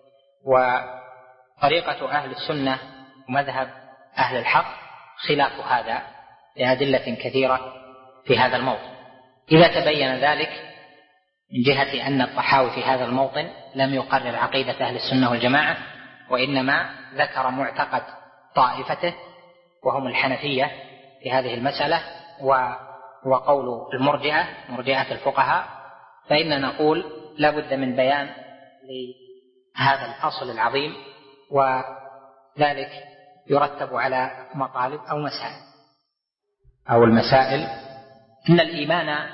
وطريقة أهل السنة ومذهب أهل الحق خلاف هذا لأدلة كثيرة في هذا الموطن. إذا تبين ذلك من جهة أن الطحاوي في هذا الموطن لم يقرر عقيدة أهل السنة والجماعة، وإنما ذكر معتقد طائفته وهم الحنفية في هذه المسألة وقول المرجئة مرجئة الفقهاء، فإن نقول لا بد من بيان لهذا الأصل العظيم، وذلك يرتب على مطالب أو مسائل. أو المسائل إن الإيمان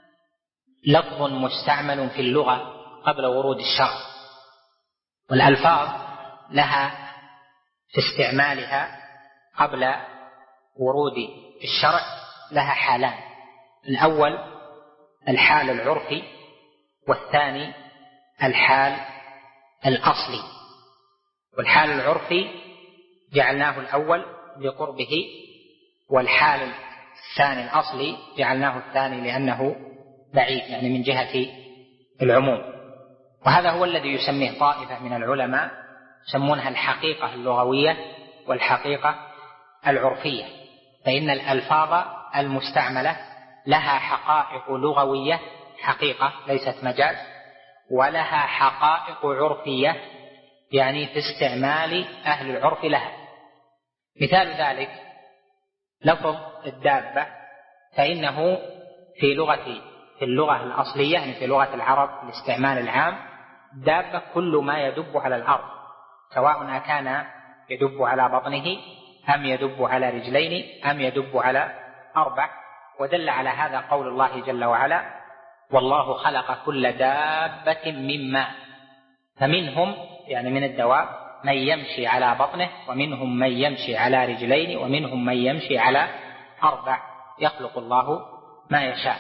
لفظ مستعمل في اللغة قبل ورود الشرع، والألفاظ لها في استعمالها قبل ورود الشرع لها حالان: الأول الحال العرفي، والثاني الحال الأصلي. والحال العرفي جعلناه الأول لقربه، والحال الثاني الأصلي جعلناه الثاني لأنه بعيد، يعني من جهة العموم. وهذا هو الذي يسميه طائفة من العلماء يسمونها الحقيقة اللغوية والحقيقة العرفية. فإن الألفاظ المستعملة لها حقائق لغوية حقيقة ليست مجاز، ولها حقائق عرفية يعني في استعمال أهل العرف لها. مثال ذلك لفظ الدابة، فإنه في لغة في اللغة الأصلية يعني في لغة العرب الاستعمال العام دابة كل ما يدب على الأرض، سواء كان يدب على بطنه أم يدب على رجلين أم يدب على أربع. ودل على هذا قول الله جل وعلا: والله خلق كل دابة من ماء. فمنهم يعني من الدواب من يمشي على بطنه ومنهم من يمشي على رجلين ومنهم من يمشي على أربع، يخلق الله ما يشاء.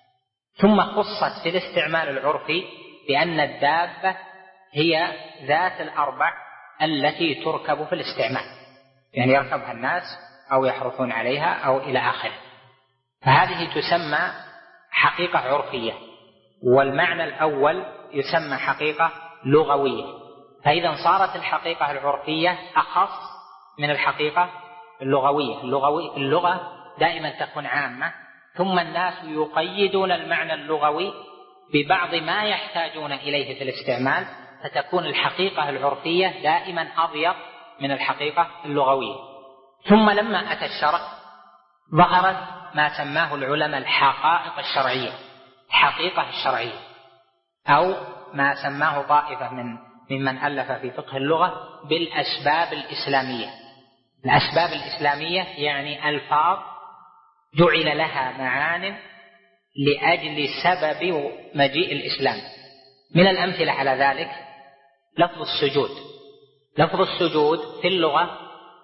ثم خصت في الاستعمال العرفي بأن الدابة هي ذات الأربع التي تركب في الاستعمال، يعني يركبها الناس أو يحرثون عليها أو إلى آخره، فهذه تسمى حقيقة عرفية، والمعنى الأول يسمى حقيقة لغوية. فإذا صارت الحقيقة العرفية أخص من الحقيقة اللغوية. اللغوي اللغة دائما تكون عامة، ثم الناس يقيدون المعنى اللغوي ببعض ما يحتاجون إليه في الاستعمال، فتكون الحقيقة العرفية دائما أضيق من الحقيقة اللغوية. ثم لما أتى الشرع ظهرت ما سماه العلماء الحقائق الشرعية، الحقيقة الشرعية، أو ما سماه طائفة من ممن ألف في فقه اللغة بالأسباب الإسلامية. الأسباب الإسلامية يعني ألفاظ جعل لها معان لأجل سبب مجيء الإسلام. من الأمثلة على ذلك لفظ السجود. لفظ السجود في اللغة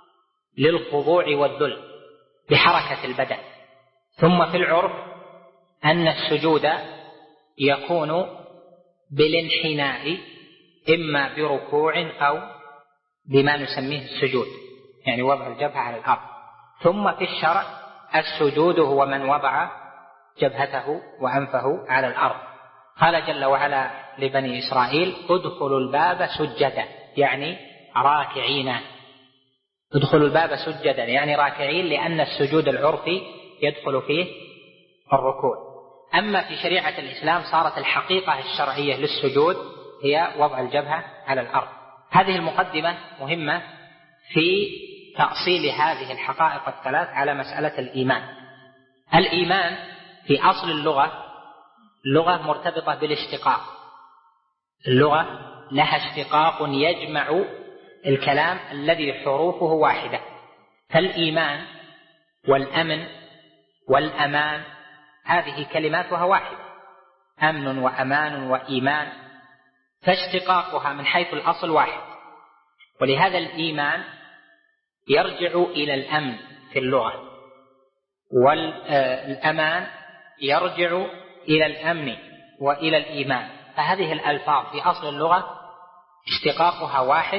للخضوع والذل بحركة البدن، ثم في العرف أن السجود يكون بالانحناء إما بركوع أو بما نسميه السجود، يعني وضع الجبهة على الأرض. ثم في الشرع السجود هو من وضع جبهته وأنفه على الأرض. قال جل وعلا لبني إسرائيل ادخلوا الباب سجدا، يعني راكعين. ادخلوا الباب سجدا يعني راكعين، لأن السجود العرفي يدخل فيه الركوع. أما في شريعة الإسلام صارت الحقيقة الشرعية للسجود هي وضع الجبهة على الأرض. هذه المقدمة مهمة في تأصيل هذه الحقائق الثلاث على مسألة الإيمان. الإيمان في أصل اللغة اللغة مرتبطة بالاشتقاق. اللغة لها اشتقاق يجمع الكلام الذي حروفه واحدة، فالإيمان والأمن والأمان هذه كلماتها واحدة، أمن وأمان وإيمان، فاشتقاقها من حيث الأصل واحد. ولهذا الإيمان يرجع إلى الأمن في اللغة، والأمان يرجع إلى الأمن وإلى الإيمان. فهذه الألفاظ في أصل اللغة اشتقاقها واحد،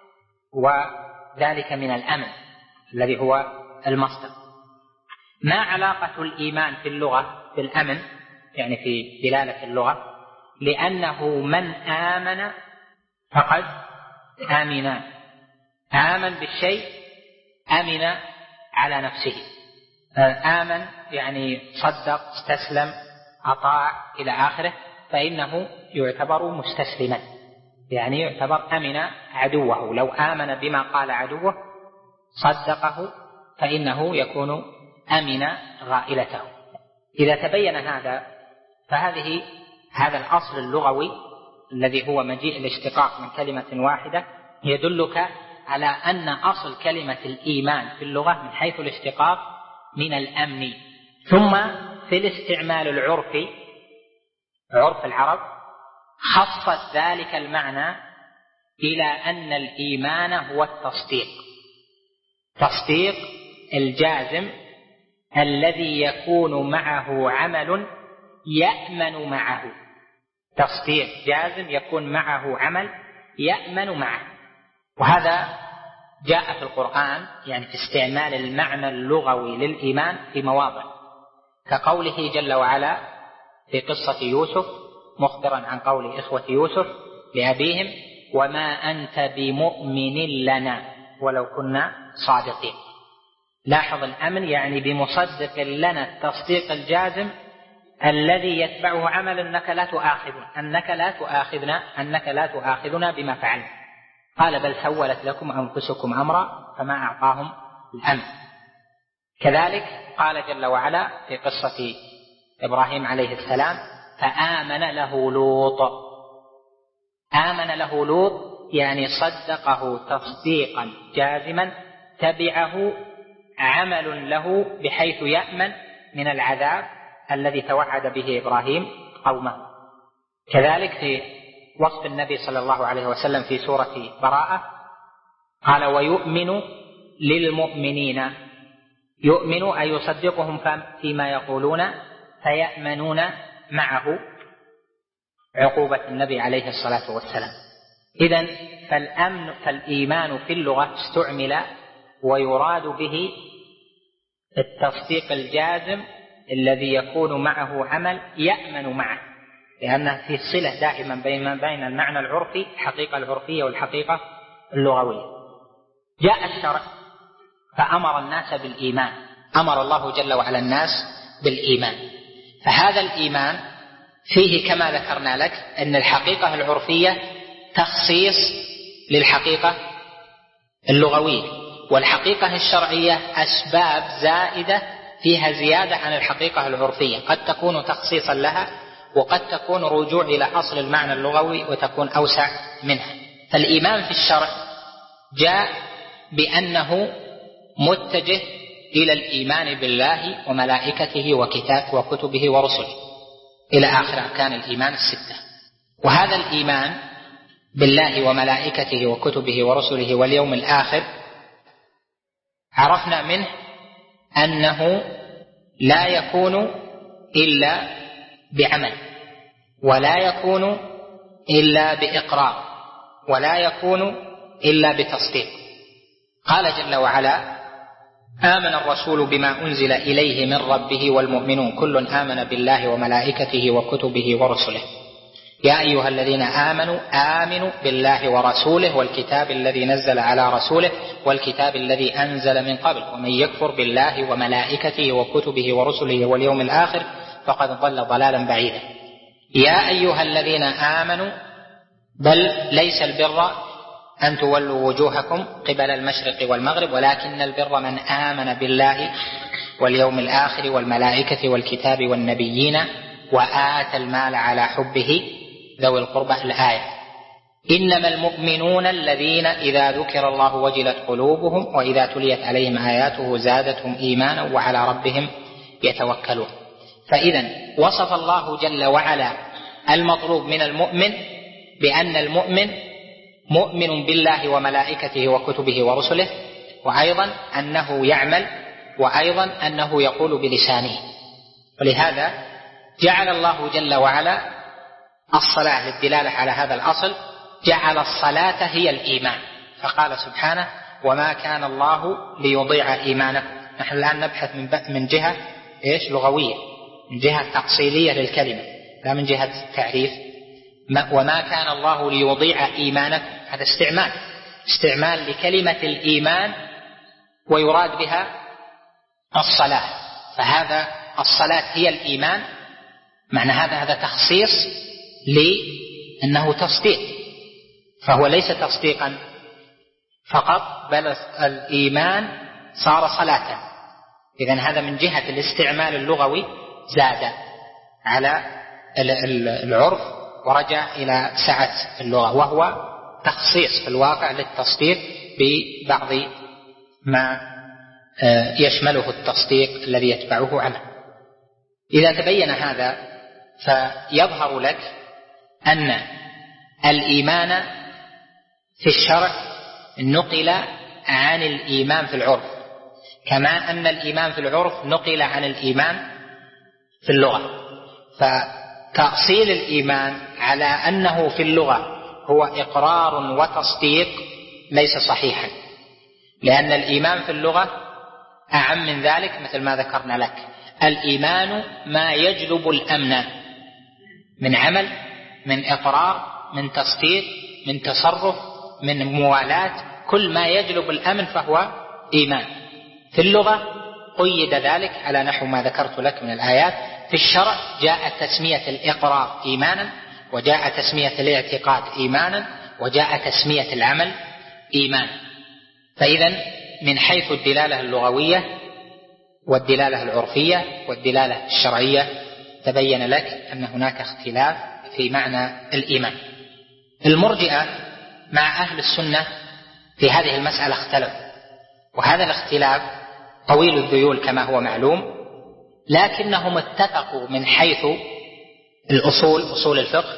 وذلك من الأمن الذي هو المصدر. ما علاقة الإيمان في اللغة بالأمن، يعني في دلالة اللغة؟ لأنه من آمن فقد آمن. آمن بالشيء أمن على نفسه. آمن يعني صدق، استسلم، أطاع إلى آخره، فإنه يعتبر مستسلما، يعني يعتبر أمن عدوه. لو آمن بما قال عدوه صدقه فإنه يكون أمن غائلته. إذا تبين هذا فهذه هذا الأصل اللغوي الذي هو مجيء الاشتقاق من كلمة واحدة يدلك على أن أصل كلمة الإيمان في اللغة من حيث الاشتقاق من الأمن. ثم في الاستعمال العرفي، عرف العرب، خصت ذلك المعنى إلى أن الإيمان هو التصديق، تصديق الجازم الذي يكون معه عمل يأمن معه. تصديق جازم يكون معه عمل يأمن معه. وهذا جاء في القرآن يعني في استعمال المعنى اللغوي للإيمان في مواضع، كقوله جل وعلا في قصة يوسف مخبرا عن قول إخوة يوسف لأبيهم وما أنت بمؤمن لنا ولو كنا صادقين. لاحظ الأمن يعني بمصدق لنا، التصديق الجازم الذي يتبعه عمل أنك لا تؤاخذنا أنك لا تؤاخذنا أنك لا تؤاخذنا بما فعلنا. قال بل سولت لكم أنفسكم أمرا فما أعطاهم الأمن. كذلك قال جل وعلا في قصة إبراهيم عليه السلام فآمن له لوط. آمن له لوط يعني صدقه تصديقا جازما تبعه عمل له بحيث يأمن من العذاب الذي توعد به إبراهيم قومه. كذلك في وصف النبي صلى الله عليه وسلم في سورة براءة قال ويؤمن للمؤمنين، يؤمن أي يصدقهم فيما يقولون فيأمنون معه عقوبة النبي عليه الصلاة والسلام. إذن فالأمن فالإيمان في اللغة استعمل ويراد به التصديق الجازم الذي يكون معه عمل يأمن معه، لأنه في صلة دائما بين بين المعنى العرفي الحقيقة العرفية والحقيقة اللغوية. جاء الشرع فأمر الناس بالإيمان، أمر الله جل وعلا الناس بالإيمان، فهذا الإيمان فيه كما ذكرنا لك أن الحقيقة العرفية تخصيص للحقيقة اللغوية، والحقيقة الشرعية أسباب زائدة فيها زيادة عن الحقيقة العرفية، قد تكون تخصيصا لها وقد تكون رجوع إلى أصل المعنى اللغوي وتكون أوسع منها. فالإيمان في الشرع جاء بأنه متجه إلى الإيمان بالله وملائكته وكتاب وكتبه ورسله إلى آخر أركان الإيمان الستة. وهذا الإيمان بالله وملائكته وكتبه ورسله واليوم الآخر عرفنا منه أنه لا يكون إلا بعمل، ولا يكون إلا بإقرار، ولا يكون إلا بتصديق. قال جل وعلا آمن الرسول بما أنزل إليه من ربه والمؤمنون كل آمن بالله وملائكته وكتبه ورسله يا أيها الذين آمنوا آمنوا بالله ورسوله والكتاب الذي نزل على رسوله والكتاب الذي أنزل من قبل ومن يكفر بالله وملائكته وكتبه ورسله واليوم الآخر فقد ضل ضلالا بعيدا. يا أيها الذين آمنوا، بل ليس البر أن تولوا وجوهكم قبل المشرق والمغرب ولكن البر من آمن بالله واليوم الآخر والملائكة والكتاب والنبيين وآتى المال على حبه ذوي القربى الآية. إنما المؤمنون الذين إذا ذكر الله وجلت قلوبهم وإذا تليت عليهم آياته زادتهم إيمانا وعلى ربهم يتوكلون. فإذا وصف الله جل وعلا المطلوب من المؤمن بأن المؤمن مؤمن بالله وملائكته وكتبه ورسله، وأيضا أنه يعمل، وأيضا أنه يقول بلسانه. ولهذا جعل الله جل وعلا الصلاة للدلالة على هذا الأصل، جعل الصلاة هي الإيمان، فقال سبحانه وما كان الله ليضيع إيمانكم. نحن الآن نبحث من جهة إيش لغوية، من جهة تأصيلية للكلمة لا من جهة التعريف. وما كان الله ليضيع إيمانكم، هذا استعمال استعمال لكلمة الإيمان ويراد بها الصلاة، فهذا الصلاة هي الإيمان. معنى هذا هذا تخصيص لأنه تصديق، فهو ليس تصديقا فقط بل الإيمان صار صلاة. إذن هذا من جهة الاستعمال اللغوي زاد على العرف ورجع إلى سعة اللغة، وهو تخصيص في الواقع للتصديق ببعض ما يشمله التصديق الذي يتبعه عمل. إذا تبين هذا فيظهر لك أن الإيمان في الشرع نقل عن الإيمان في العرف، كما أن الإيمان في العرف نقل عن الإيمان في اللغة. فتأصيل الإيمان على أنه في اللغة هو إقرار وتصديق ليس صحيحا، لأن الإيمان في اللغة أعم من ذلك. مثل ما ذكرنا لك، الإيمان ما يجلب الأمن من عمل، من إقرار، من تصديق، من تصرف، من موالاة، كل ما يجلب الأمن فهو إيمان. في اللغة قيد ذلك على نحو ما ذكرت لك من الآيات. في الشرع جاء تسمية الإقرار إيمانا، وجاء تسمية الاعتقاد إيمانا، وجاء تسمية العمل إيمان. فإذا من حيث الدلالة اللغوية والدلالة العرفية والدلالة الشرعية تبين لك أن هناك اختلاف في معنى الإيمان. المرجئة مع أهل السنة في هذه المسألة اختلف، وهذا الاختلاف طويل الذيول كما هو معلوم، لكنهم اتفقوا من حيث الأصول أصول الفقه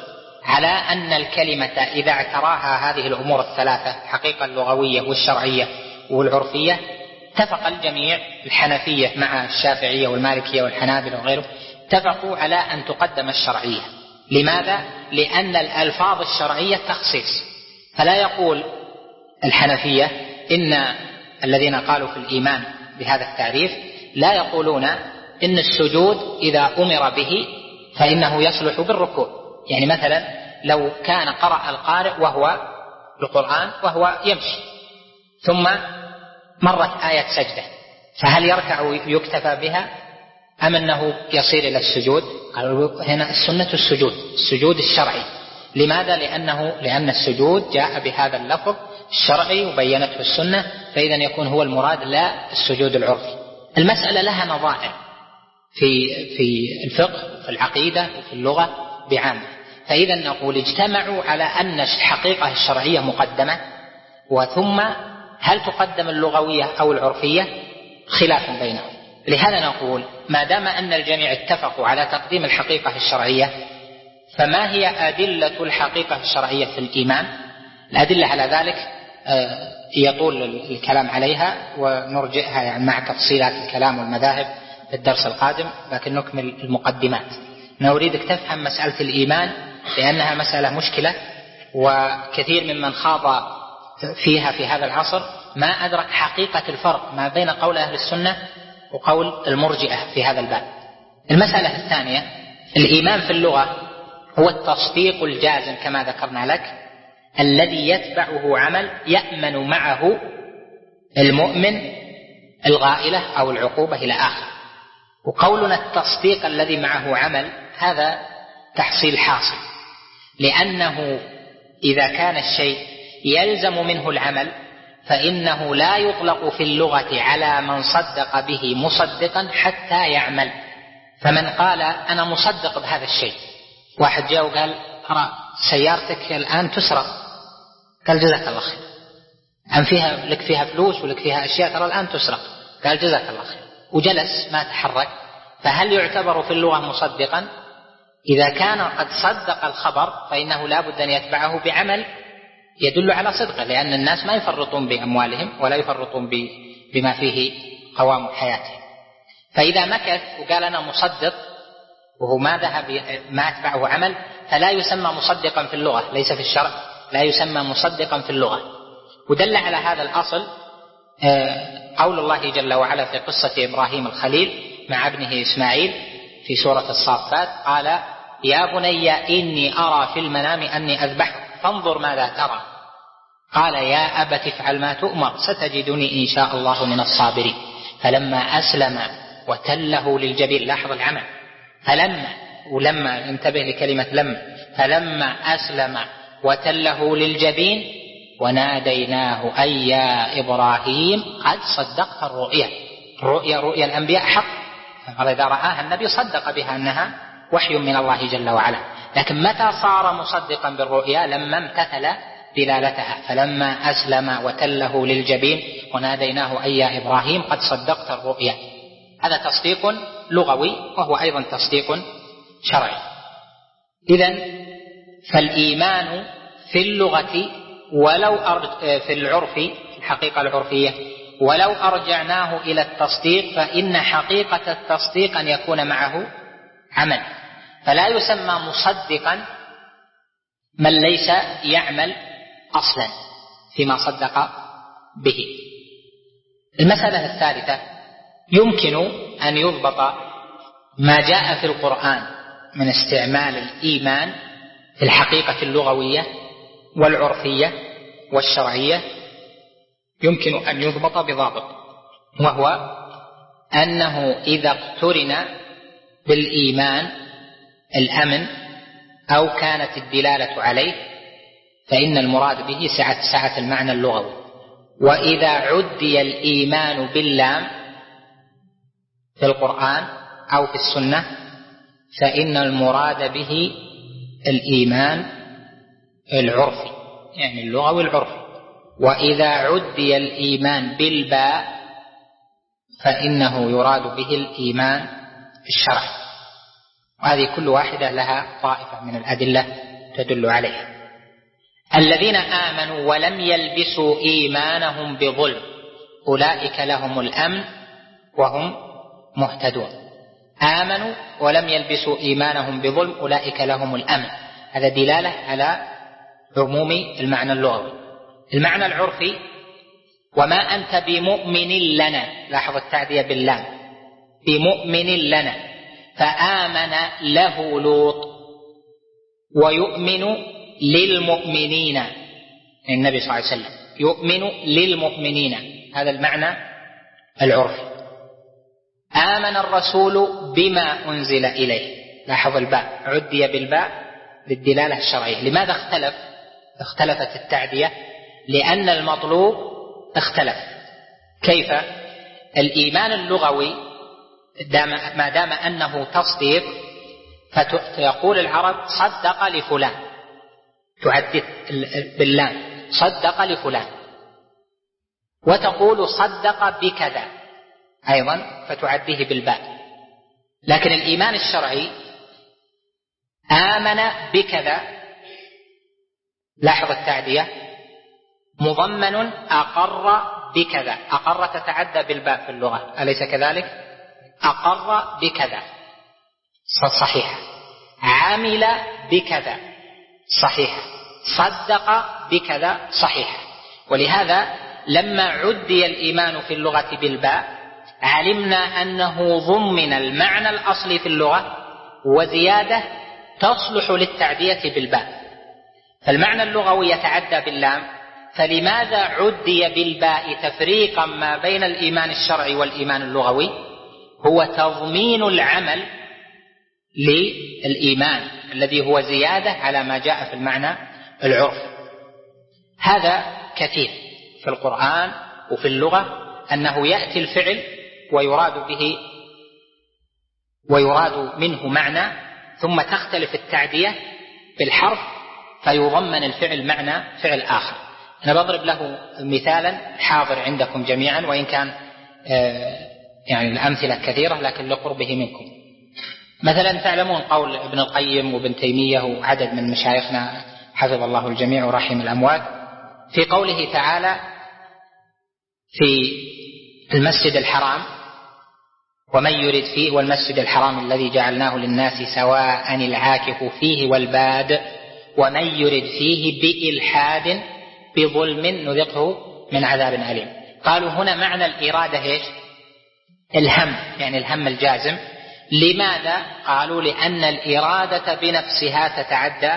على أن الكلمة إذا اعتراها هذه الأمور الثلاثة الحقيقة اللغوية والشرعية والعرفية اتفق الجميع الحنفية مع الشافعية والمالكية والحنابلة وغيره اتفقوا على أن تقدم الشرعية. لماذا؟ لأن الألفاظ الشرعية تخصيص. فلا يقول الحنفية إن الذين قالوا في الإيمان بهذا التعريف لا يقولون إن السجود إذا أمر به فإنه يصلح بالركوع. يعني مثلا لو كان قرأ القارئ وهو القرآن وهو يمشي ثم مرت آية سجدة فهل يركع ويكتفى بها أم أنه يصير إلى السجود؟ قالوا هنا السنة السجود السجود الشرعي. لماذا؟ لأنه لأن السجود جاء بهذا اللفظ الشرعي وبينته السنة، فإذا يكون هو المراد لا السجود العرفي. المسألة لها نظائر في في الفقه في العقيدة وفي اللغة بعامة. فإذا نقول اجتمعوا على أن الحقيقة الشرعية مقدمة، وثم هل تقدم اللغوية أو العرفية خلاف بينهم. لهذا نقول ما دام أن الجميع اتفقوا على تقديم الحقيقة الشرعية فما هي أدلة الحقيقة الشرعية في الإيمان؟ الأدلة على ذلك يطول الكلام عليها ونرجئها يعني مع تفصيلات الكلام والمذاهب في الدرس القادم، لكن نكمل المقدمات. نريدك تفهم مسألة الإيمان لأنها مسألة مشكلة، وكثير ممن خاض فيها في هذا العصر ما أدرك حقيقة الفرق ما بين قول أهل السنة وقول المرجئة في هذا الباب. المسألة الثانية الإيمان في اللغة هو التصديق الجازم كما ذكرنا لك الذي يتبعه عمل يأمن معه المؤمن الغائلة أو العقوبة إلى آخر. وقولنا التصديق الذي معه عمل هذا تحصيل حاصل، لأنه إذا كان الشيء يلزم منه العمل فإنه لا يطلق في اللغة على من صدق به مصدقا حتى يعمل. فمن قال أنا مصدق بهذا الشيء، واحد جاء وقال أرى سيارتك الآن تسرق، قال جزاك الله خير، أم فيها لك فيها فلوس ولك فيها أشياء ترى الآن تسرق، قال جزاك الله خير، وجلس ما تحرك، فهل يعتبر في اللغة مصدقا؟ إذا كان قد صدق الخبر فإنه لا بد أن يتبعه بعمل يدل على صدقه، لأن الناس ما يفرطون بأموالهم ولا يفرطون بما فيه قوام حياتهم. فإذا مكث وقال أنا مصدق وهو ما ذهب ما أتبعه عمل فلا يسمى مصدقا في اللغة، ليس في الشرع، لا يسمى مصدقا في اللغة. ودل على هذا الأصل قول الله جل وعلا في قصة إبراهيم الخليل مع ابنه إسماعيل في سورة الصافات قال يا بني إني أرى في المنام أني أذبحك فانظر ماذا ترى، قال يا أبت افعل ما تؤمر ستجدني إن شاء الله من الصابرين. فلما أسلم وتله للجبين، لاحظ العمل، فلما ولما انتبه لكلمة لما، فلما أسلم وتله للجبين وناديناه أي يا إبراهيم قد صدقت الرؤيا. الرؤيا رؤيا الأنبياء حق، فإذا رآها النبي صدق بها أنها وحي من الله جل وعلا. لكن متى صار مصدقا بالرؤيا؟ لما امتثل دلالتها، فلما أسلم وتله للجبين وناديناه أي يا إبراهيم قد صدقت الرؤيا. هذا تصديق لغوي وهو أيضا تصديق شرعي. إذن فالإيمان في اللغة ولو في العرف في الحقيقة العرفية ولو أرجعناه إلى التصديق فإن حقيقة التصديق أن يكون معه عمل، فلا يسمى مصدقا من ليس يعمل أصلا فيما صدق به. المسألة الثالثة يمكن أن يضبط ما جاء في القرآن من استعمال الإيمان في الحقيقة اللغوية والعرفية والشرعية، يمكن أن يضبط بضابط، وهو أنه إذا اقترن بالإيمان الأمن أو كانت الدلالة عليه فإن المراد به سعة سعة المعنى اللغوي. وإذا عدي الإيمان باللام في القرآن أو في السنة فإن المراد به الإيمان العرفي يعني اللغوي العرفي. وإذا عدي الإيمان بالباء فإنه يراد به الإيمان الشرعي. وهذه كل واحدة لها طائفة من الأدلة تدل عليها. الذين آمنوا ولم يلبسوا إيمانهم بظلم أولئك لهم الأمن وهم مهتدون. آمنوا ولم يلبسوا إيمانهم بظلم أولئك لهم الأمن، هذا دلالة على عموم المعنى اللغوي. المعنى العرفي: وما أنت بمؤمن لنا، لاحظ التعدية باللام، بمؤمن لنا، فآمن له لوط ويؤمن للمؤمنين، النبي صلى الله عليه وسلم يؤمن للمؤمنين، هذا المعنى العرفي. آمن الرسول بما أنزل إليه، لاحظ الباء عدي بالباء للدلالة الشرعية. لماذا اختلف اختلفت التعدية؟ لأن المطلوب اختلف. كيف؟ الإيمان اللغوي دام ما دام أنه تصديق، فتقول العرب صدق لفلان، تعدد باللام صدق لفلان، وتقول صدق بكذا أيضا فتعديه بالباء. لكن الإيمان الشرعي آمن بكذا، لاحظ التعدية، مضمن أقر بكذا، أقر تتعدى بالباء في اللغة أليس كذلك؟ أقر بكذا صحيح، عمل بكذا صحيح، صدق بكذا صحيح. ولهذا لما عدي الإيمان في اللغة بالباء علمنا أنه ضمن المعنى الأصلي في اللغة وزيادة تصلح للتعدية بالباء. فالمعنى اللغوي يتعدى باللام، فلماذا عدي بالباء تفريقا ما بين الإيمان الشرعي والإيمان اللغوي؟ هو تضمين العمل للإيمان الذي هو زيادة على ما جاء في المعنى العرفي. هذا كثير في القرآن وفي اللغة، أنه يأتي الفعل ويراد به ويراد منه معنى، ثم تختلف التعدية بالحرف فيضمن الفعل معنى فعل آخر. أنا بضرب له مثالا حاضر عندكم جميعا، وإن كان يعني الأمثلة كثيرة لكن لقربه منكم. مثلا تعلمون قول ابن القيم وابن تيمية وعدد من مشايخنا حفظ الله الجميع ورحم الأموات في قوله تعالى في المسجد الحرام: ومن يرد فيه والمسجد الحرام الذي جعلناه للناس سواء العاكف فيه والباد ومن يرد فيه بإلحاد بظلم نذقه من عذاب أليم. قالوا هنا معنى الإرادة إيش؟ الهم، يعني الهم الجازم. لماذا؟ قالوا لأن الإرادة بنفسها تتعدى،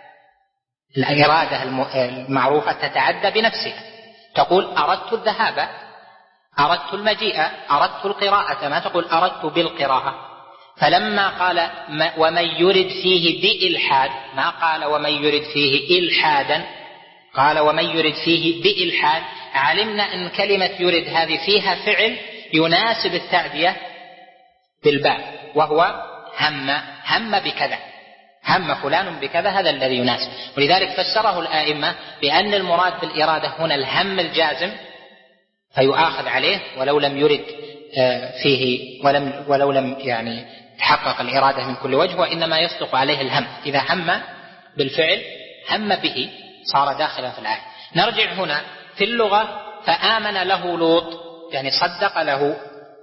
الإرادة المعروفة تتعدى بنفسها، تقول أردت الذهاب، أردت المجيء، أردت القراءة، ما تقول أردت بالقراءة. فلما قال ومن يرد فيه بإلحاد ما قال ومن يرد فيه إلحادا، قال ومن يرد فيه بإلحاد. علمنا أن كلمة يرد هذه فيها فعل يناسب التعدية بالباء، وهو هم، هم بكذا، هم فلان بكذا، هذا الذي يناسب. ولذلك فسره الآئمة بأن المراد بالإرادة هنا الهم الجازم فيؤاخذ عليه ولو لم يرد فيه ولم ولو لم يعني تحقق الإرادة من كل وجه، وإنما يصدق عليه الهم. إذا هم بالفعل هم به صار داخلا في الآية. نرجع هنا في اللغة: فآمن له لوط، يعني صدق له،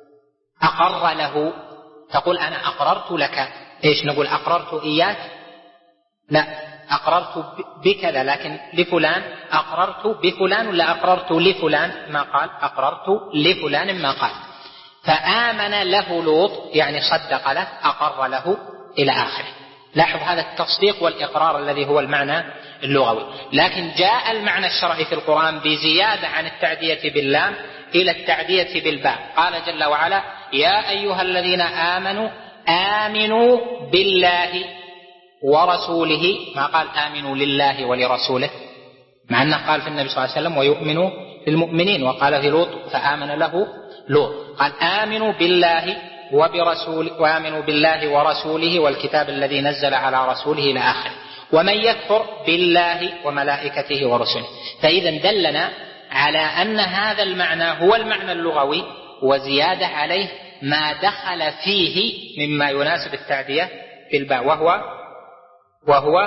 أقر له. تقول أنا أقررت لك، إيش نقول؟ أقررت إياك؟ لا، أقررت بكذا، لكن لفلان أقررت بفلان ولا أقررت لفلان؟ ما قال أقررت لفلان، ما قال. فآمن له لوط يعني صدق له، أقر له، إلى آخره. لاحظ هذا التصديق والإقرار الذي هو المعنى اللغوي. لكن جاء المعنى الشرعي في القرآن بزيادة عن التعدية باللام إلى التعدية بالباء. قال جل وعلا: يا أيها الذين آمنوا آمنوا بالله ورسوله، ما قال آمنوا لله ولرسوله، مع أنه قال في النبي صلى الله عليه وسلم ويؤمنوا للمؤمنين، وقال في لوط فآمن له لوط. قال آمنوا بالله وبرسول وآمنوا بالله ورسوله والكتاب الذي نزل على رسوله إلى آخره. ومن يكفر بالله وملائكته ورسله. فإذا دلنا على أن هذا المعنى هو المعنى اللغوي، وزيادة عليه ما دخل فيه مما يناسب التعدية بالباء، وهو وهو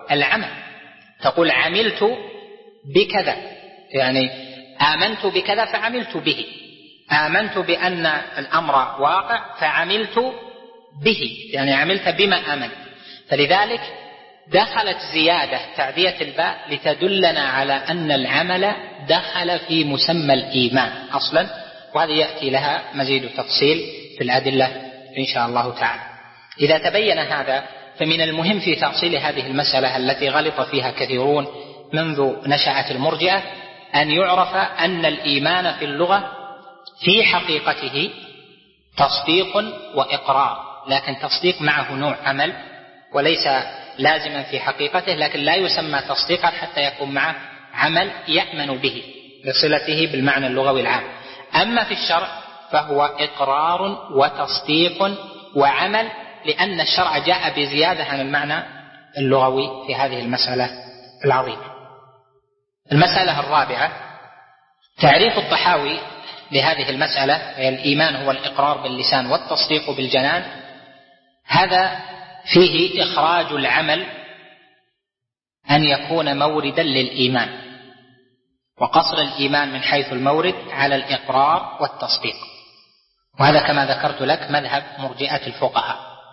العمل. تقول عملت بكذا، يعني آمنت بكذا فعملت به، آمنت بأن الأمر واقع فعملت به، يعني عملت بما آمنت. فلذلك دخلت زيادة تعدية الباء لتدلنا على أن العمل دخل في مسمى الإيمان أصلا، وهذه يأتي لها مزيد تفصيل في الأدلة إن شاء الله تعالى. إذا تبين هذا فمن المهم في تأصيل هذه المسألة التي غلط فيها كثيرون منذ نشأت المرجئة أن يعرف أن الإيمان في اللغة في حقيقته تصديق وإقرار، لكن تصديق معه نوع عمل وليس لازما في حقيقته، لكن لا يسمى تصديقا حتى يكون معه عمل يأمن به لصلته بالمعنى اللغوي العام. أما في الشرع فهو إقرار وتصديق وعمل، لأن الشرع جاء بزيادة عن المعنى اللغوي في هذه المسألة العظيمة. المسألة الرابعة تعريف الطحاوي لهذه المسألة، هي الإيمان هو الإقرار باللسان والتصديق بالجنان. هذا فيه إخراج العمل أن يكون موردا للإيمان، وقصر الإيمان من حيث المورد على الإقرار والتصديق، وهذا كما ذكرت لك مذهب مرجئة الفقهاء.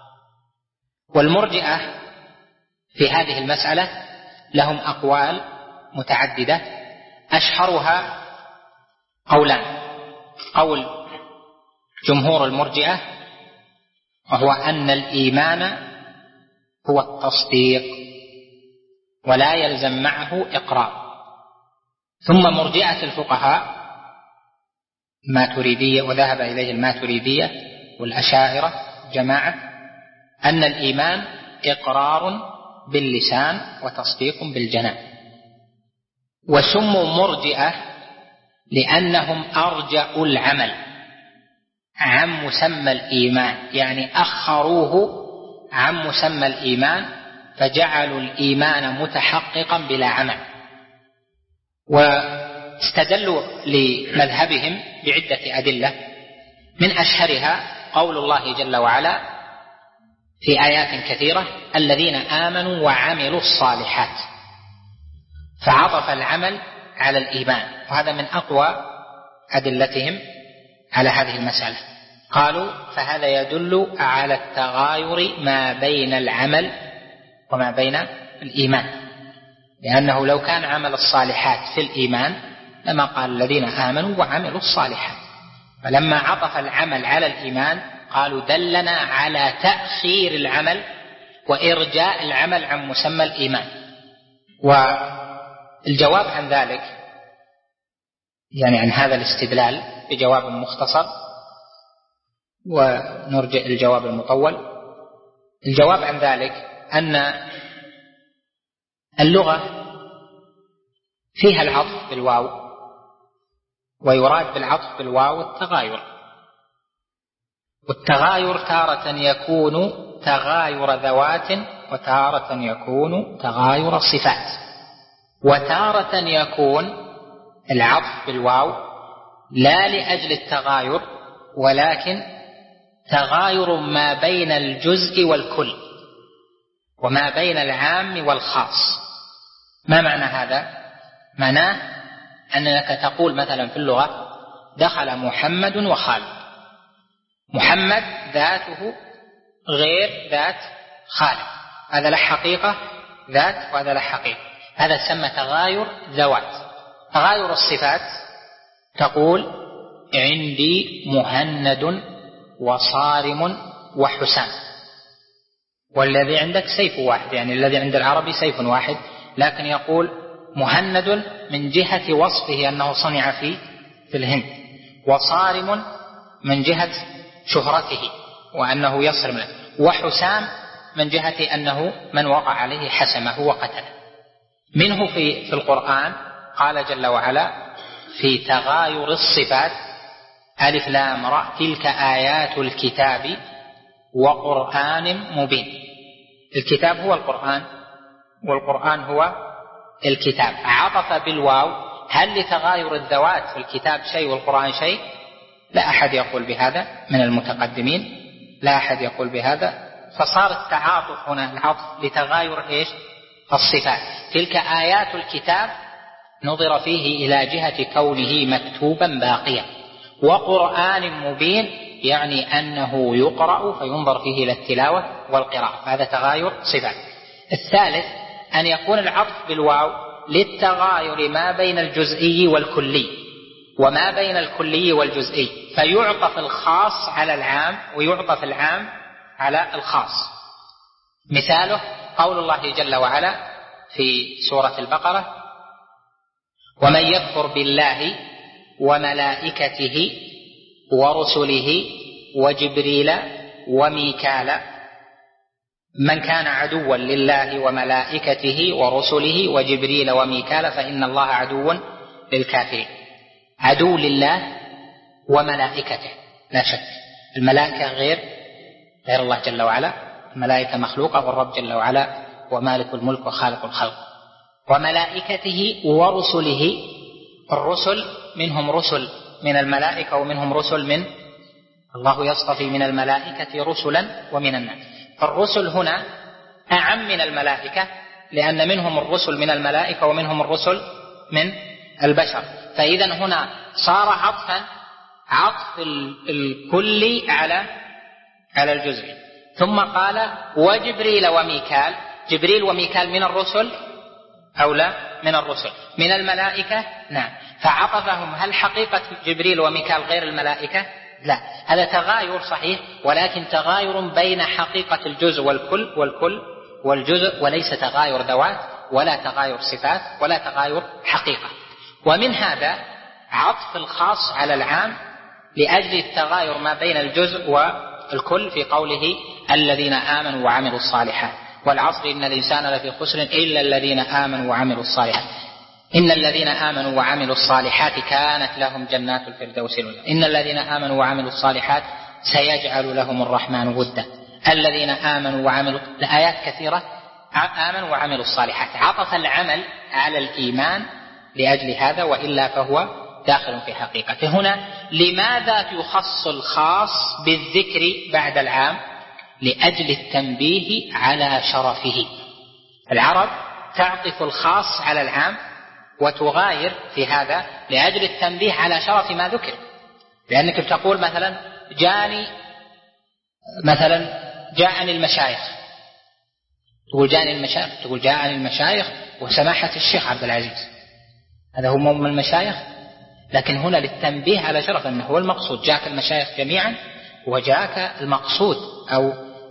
والمرجئة في هذه المسألة لهم أقوال متعددة، أشهرها قولان: قول جمهور المرجئة وهو أن الإيمان هو التصديق ولا يلزم معه إقرار. ثم مرجئة الفقهاء ماتريدية، وذهب إليه الماتريدية والأشاعرة جماعة، أن الإيمان إقرار باللسان وتصديق بالجنان. وسموا مرجئة لأنهم أرجأوا العمل عن مسمى الإيمان، يعني أخروه عن مسمى الإيمان فجعلوا الإيمان متحققا بلا عمل. واستدلوا لمذهبهم بعدة أدلة، من أشهرها قول الله جل وعلا في آيات كثيرة: الذين آمنوا وعملوا الصالحات، فعطف العمل على الإيمان، وهذا من أقوى أدلتهم على هذه المسألة. قالوا فهذا يدل على التغاير ما بين العمل وما بين الإيمان، لأنه لو كان عمل الصالحات في الإيمان لما قال الذين آمنوا وعملوا الصالحات، فلما عطف العمل على الإيمان قالوا دلنا على تأخير العمل وإرجاء العمل عن مسمى الإيمان. والجواب عن ذلك، يعني عن هذا الاستدلال بجواب مختصر، ونرجع الجواب المطول. الجواب عن ذلك أن اللغة فيها العطف بالواو، ويراد بالعطف بالواو التغاير، والتغاير تارة يكون تغاير ذوات وتارة يكون تغاير صفات، وتارة يكون العطف بالواو لا لأجل التغاير ولكن تغاير ما بين الجزء والكل وما بين العام والخاص. ما معنى هذا؟ معناه أنك تقول مثلا في اللغة دخل محمد وخالد، محمد ذاته غير ذات خالد، هذا له حقيقة ذات وهذا له حقيقة، هذا يسمى تغاير ذوات. تغاير الصفات تقول عندي مهند وصارم وحسام، والذي عندك سيف واحد، يعني الذي عند العربي سيف واحد، لكن يقول مهند من جهة وصفه أنه صنع في في الهند، وصارم من جهة شهرته وأنه يصرم له، وحسام من جهة أنه من وقع عليه حسمه وقتله. منه في في القرآن قال جل وعلا في تغاير الصفات: ألف لام را تلك آيات الكتاب وقرآن مبين. الكتاب هو القرآن والقرآن هو الكتاب، عطف بالواو. هل لتغاير الذوات في الكتاب شيء والقرآن شيء؟ لا أحد يقول بهذا من المتقدمين، لا أحد يقول بهذا، فصار التعاطف هنا العطف لتغاير إيش؟ الصفات. تلك آيات الكتاب نظر فيه إلى جهة كونه مكتوبا باقيا، وقرآن مبين يعني أنه يقرأ فينظر فيه إلى التلاوة والقراءة، هذا تغاير صفات. الثالث أن يكون العطف بالواو للتغاير ما بين الجزئي والكلي وما بين الكلي والجزئي، فيعطف الخاص على العام ويعطف العام على الخاص. مثاله قول الله جل وعلا في سورة البقرة: ومن يكفر بالله وملائكته ورسله وجبريل وميكال من كان عدوا لله وملائكته ورسله وجبريل وميكال فإن الله عدو للكافرين. عدو لله وملائكته لا شك، الملائكة غير غير الله جل وعلا، الملائكة مخلوقة والرب جل وعلا ومالك الملك وخالق الخلق. وملائكته ورسله، الرسل منهم رسل من الملائكة ومنهم رسل من الله، يصطفي من الملائكة رسلا ومن الناس. فالرسل هنا أعم من الملائكة لأن منهم الرسل من الملائكة ومنهم الرسل من البشر، فإذا هنا صار عطفا عطف الكل على على الجزء. ثم قال وجبريل وميكال، جبريل وميكال من الرسل أو لا؟ من الرسل. من الملائكة نعم، فعطفهم. هل حقيقة جبريل وميكال غير الملائكة؟ لا، هذا تغاير صحيح، ولكن تغاير بين حقيقة الجزء والكل والكل والجزء، وليس تغاير ذوات ولا تغاير صفات ولا تغاير حقيقة. ومن هذا عطف الخاص على العام لأجل التغاير ما بين الجزء والكل في قوله الذين آمنوا وعملوا الصالحات. والعصر إن الإنسان لفي خسر إلا الذين آمنوا وعملوا الصالحات. إن الذين آمنوا وعملوا الصالحات كانت لهم جنات الفردوس نزلا. إن الذين آمنوا وعملوا الصالحات سيجعل لهم الرحمن ودا. الذين آمنوا وعملوا، الآيات كثيرة آمنوا وعملوا الصالحات، عطف العمل على الإيمان لأجل هذا، وإلا فهو داخل في حقيقته. هنا لماذا يخص الخاص بالذكر بعد العام؟ لأجل التنبيه على شرفه. العرب تعطف الخاص على العام وتغاير في هذا لأجل التنبيه على شرف ما ذكر. لأنك تقول مثلا جاني مثلا جاءني المشايخ، تقول جاني المشايخ، تقول جاءني المشايخ وسماحة الشيخ عبد العزيز، هذا هو من المشايخ. لكن هنا للتنبيه على شرف أنه هو المقصود، جاءك المشايخ جميعا وجاءك المقصود أو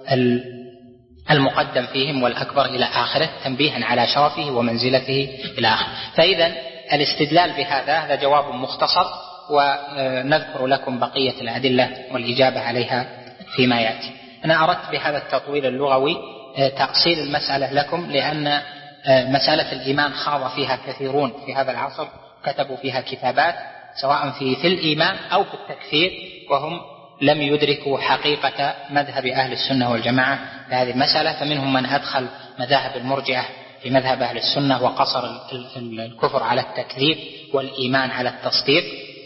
المقدم فيهم والأكبر إلى آخره، تنبيها على شرفه ومنزلته إلى آخره. فإذا الاستدلال بهذا هذا جواب مختصر، ونذكر لكم بقية الأدلة والإجابة عليها فيما يأتي. أنا أردت بهذا التطويل اللغوي تأصيل المسألة لكم، لأن مسألة الإيمان خاض فيها كثيرون في هذا العصر، كتبوا فيها كتابات سواء في في الإيمان أو في التكفير، وهم لم يدركوا حقيقة مذهب أهل السنة والجماعة في هذه المسألة. فمنهم من أدخل مذاهب المرجئة في مذهب أهل السنة وقصر الكفر على التكذيب والإيمان على التصديق،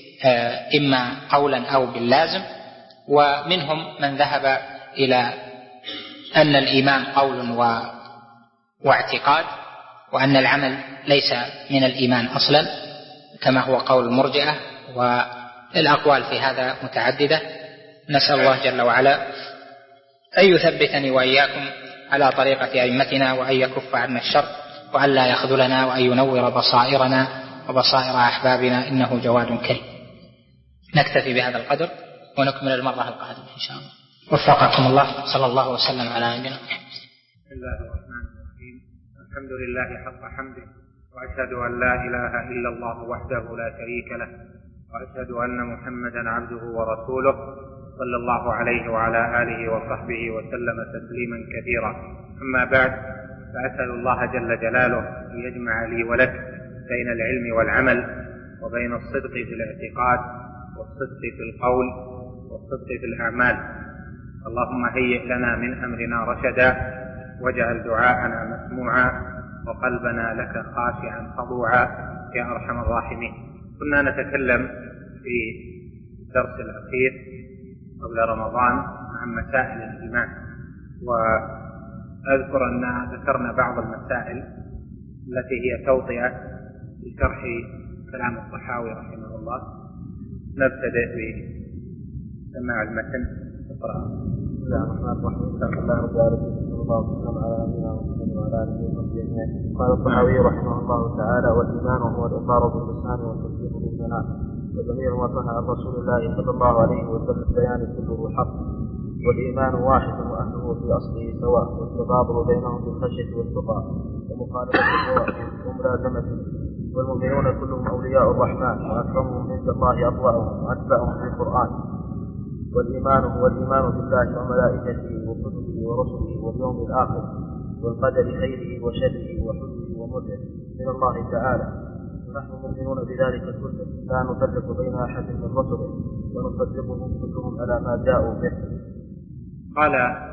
إما قولا أو باللازم. ومنهم من ذهب إلى أن الإيمان قول و... واعتقاد، وأن العمل ليس من الإيمان أصلا كما هو قول المرجئة. والأقوال في هذا متعددة. نسأل الله جل وعلا أن يثبتني وإياكم على طريقة أئمتنا، وأن يكف عنا الشر، وأن لا يخذلنا، وأن ينور بصائرنا وبصائر أحبابنا، إنه جواد كريم. نكتفي بهذا القدر ونكمل المرة القادمة إن شاء الله. وفقكم الله، صلى الله وسلم على نبينا محمد. بسم الله الرحمن الرحيم. الحمد لله حق حمده، وأشهد أن لا إله إلا الله وحده لا شريك له، وأشهد أن محمدا عبده ورسوله، صلى الله عليه وعلى آله وصحبه وسلم تسليما كثيرا. أما بعد، فأسأل الله جل جلاله أن يجمع لي ولك بين العلم والعمل، وبين الصدق في الاعتقاد والصدق في القول والصدق في الأعمال. اللهم هيئ لنا من أمرنا رشدا، واجعل دعاءنا مسموعا، وقلبنا لك خاشعا خضوعا يا أرحم الراحمين. كنا نتكلم في الدرس الأخير قبل رمضان عن مسائل الإيمان، أذكر أن ذكرنا بعض المسائل التي هي توطئة لشرح كلام الطحاوي رحمه الله. نبتدئ بسماع المتن. اقرأ. بسم الله الرحمن الرحيم. الحمد لله رب العالمين، صلى الله وسلم على نبينا محمد وعلى اله وصحبه اجمعين. قال الطحاوي رحمه الله تعالى: والايمان هو الاقرار باللسان والتصديق بالجنان، وجميع ما صح عن رسول الله صلى الله عليه وسلم بيان كله حق، والايمان واحد واهله في اصله سواء، والتفاضل بينهم بالخشيه والتقى ومخالفه الهوى وملازمته، والمؤمنون كلهم اولياء الرحمن، واكرمهم عند الله اطوعهم واتبعهم في القران. والإيمان هو الإيمان بالله وملائكته وكتبه ورسله واليوم الآخر والقدر خيره وشره وحزنه ومره من الله تعالى، ونحن مؤمنون بذلك كله، لا نفرق بين أحد من رسله، ونصدقهم كلهم على ما جاءوا به. قال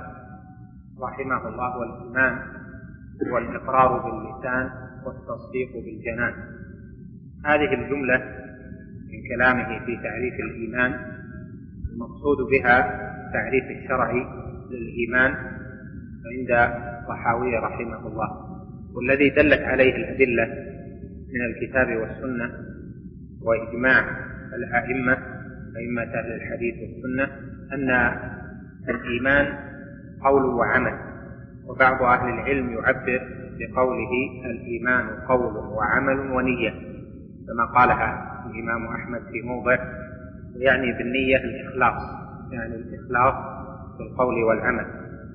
رحمه الله: والإيمان هو الإقرار باللسان والتصديق بالجنان. هذه الجملة من كلامه في تعريف الإيمان المقصود بها تعريف الشرع للإيمان عند الطحاوي رحمه الله، والذي دلت عليه الأدلة من الكتاب والسنة وإجماع الأئمة أئمة أهل الحديث والسنة أن الإيمان قول وعمل. وبعض أهل العلم يعبر بقوله الإيمان قول وعمل ونية، كما قالها الإمام أحمد في موضع، يعني بالنية الإخلاص، يعني الإخلاص في القول والعمل.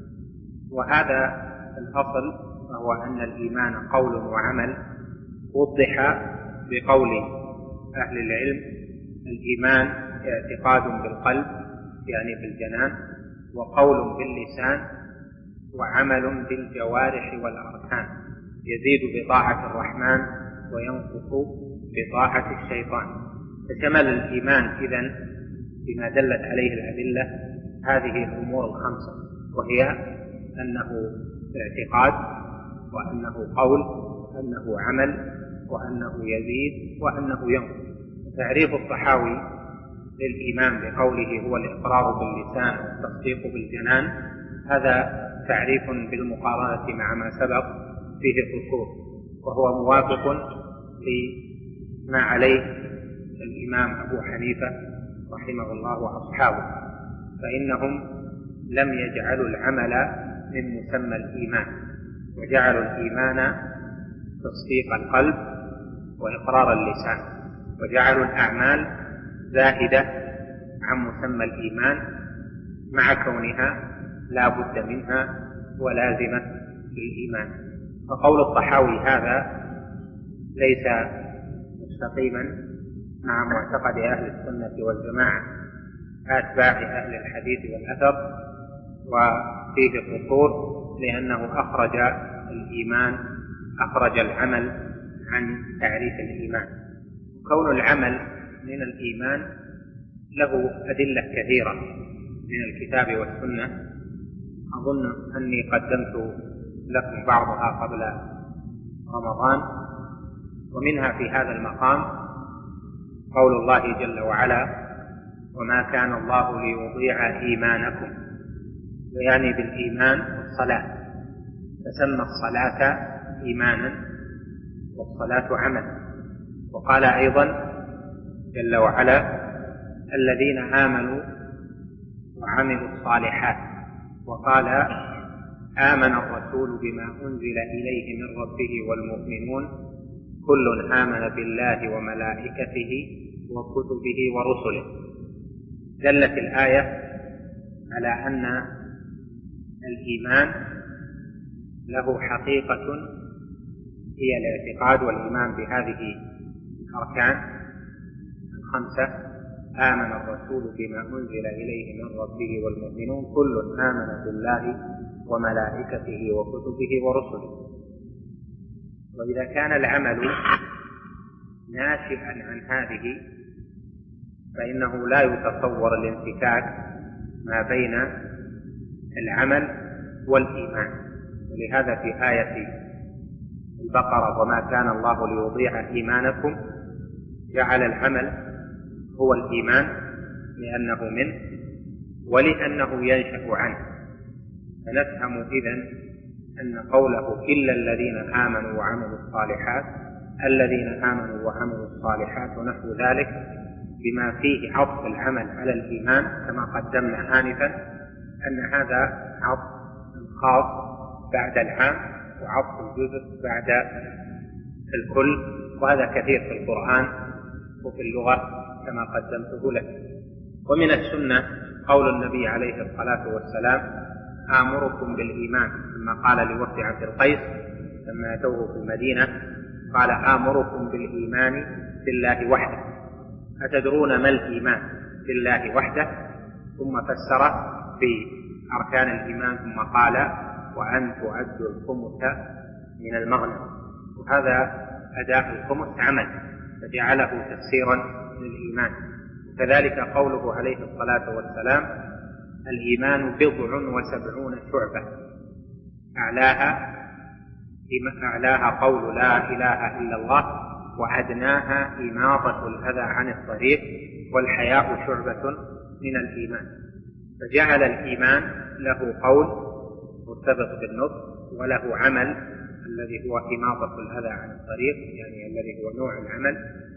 وهذا الأصل وهو أن الإيمان قول وعمل وضح بقول أهل العلم: الإيمان اعتقاد بالقلب يعني بالجنان، وقول باللسان، وعمل بالجوارح والأركان، يزيد بطاعة الرحمن وينقص بطاعة الشيطان. فشمل الإيمان إذن بما دلت عليه الأدلة هذه الأمور الخمسة، وهي أنه اعتقاد، وأنه قول، وأنه عمل، وأنه يزيد، وأنه ينقص. تعريف الطحاوي للإيمان بقوله هو الإقرار باللسان والتصديق بالجنان، هذا تعريف بالمقارنة مع ما سبق فيه قصور، وهو موافق لما عليه الإمام أبو حنيفة رحمه الله وأصحابه، فإنهم لم يجعلوا العمل من مسمى الإيمان، وجعلوا الإيمان تصديق القلب وإقرار اللسان، وجعلوا الأعمال زاهدة عن مسمى الإيمان مع كونها لا بد منها ولازمة للإيمان. فقول الطحاوي هذا ليس مستقيما مع معتقد أهل السنة والجماعة أتباع أهل الحديث والأثر، وفيه قصور لأنه أخرج الإيمان أخرج العمل عن تعريف الإيمان. كون العمل من الإيمان له أدلة كثيرة من الكتاب والسنة، أظن أني قدمت لكم بعضها قبل رمضان. ومنها في هذا المقام قول الله جل وعلا: وما كان الله ليضيع إيمانكم، يعني بالإيمان الصلاة، فسمى الصلاة إيمانا والصلاة عمل. وقال أيضا جل وعلا: الذين آمنوا وعملوا الصالحات. وقال: آمن الرسول بما أنزل إليه من ربه والمؤمنون كل آمن بالله وملائكته وكتبه ورسله. دلت الآية على أن الإيمان له حقيقة هي الاعتقاد والإيمان بهذه الأركان الخمسة: آمن الرسول بما أنزل إليه من ربه والمؤمنون كل آمن بالله وملائكته وكتبه ورسله. وإذا كان العمل ناشئا عن هذه فإنه لا يتصور الانفكاك ما بين العمل والإيمان. ولهذا في آية البقرة: وما كان الله ليضيع إيمانكم، جعل العمل هو الإيمان لأنه منه ولأنه ينشأ عنه. فنفهم إذن أن قوله إلا الذين آمنوا وعملوا الصالحات، الذين آمنوا وعملوا الصالحات ونحو ذلك، بما فيه عطف العمل على الإيمان كما قدمنا آنفا، أن هذا عطف خاص بعد العام وعطف الجزء بعد الكل، وهذا كثير في القرآن وفي اللغة كما قدمته لك. ومن السنة قول النبي عليه الصلاة والسلام آمركم بالإيمان، لما قال لوفد عبد القيس لما أتوه في المدينة قال آمركم بالإيمان بالله وحده، أتدرون ما الإيمان بالله وحده؟ ثم فسر بأركان الإيمان ثم قال وأن تؤدوا الخمس من المغنم، وهذا أداء الخمس عمل فجعله تفسيرا للإيمان. وكذلك قوله عليه الصلاة والسلام الإيمان بضع وسبعون شعبة، أعلاها أعلاها قول لا إله إلا الله، وأدناها إماطة الأذى عن الطريق، والحياء شعبة من الإيمان. فجعل الإيمان له قول مرتبط بالنطق، وله عمل الذي هو إماطة الأذى عن الطريق، يعني الذي هو نوع العمل،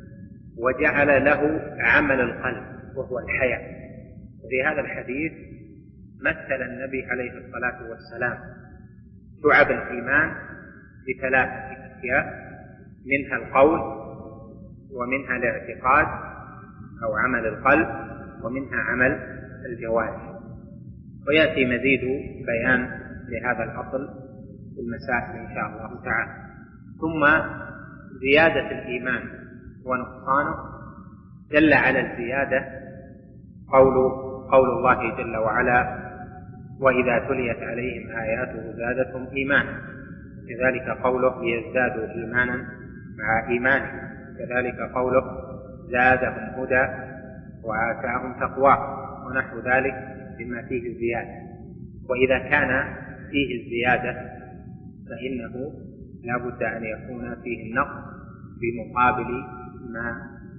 وجعل له عمل القلب وهو الحياء. وفي هذا الحديث مثل النبي عليه الصلاة والسلام شعب الإيمان بثلاثة أشياء، منها القول، ومنها الاعتقاد أو عمل القلب، ومنها عمل الجوارح. ويأتي مزيد بيان لهذا الأصل في المسائل إن شاء الله تعالى. ثم زيادة الإيمان ونقصانه دل على الزيادة قول, قول الله جل وعلا وإذا تليت عليهم آياته زادتهم إيمانا، كذلك قوله ليزدادوا إيمانا مع إيمانهم، كذلك قوله زادهم هدى وآتاهم تقواه، ونحو ذلك بما فيه الزيادة. وإذا كان فيه الزيادة فإنه لا بد أن يكون فيه النقص بمقابل ما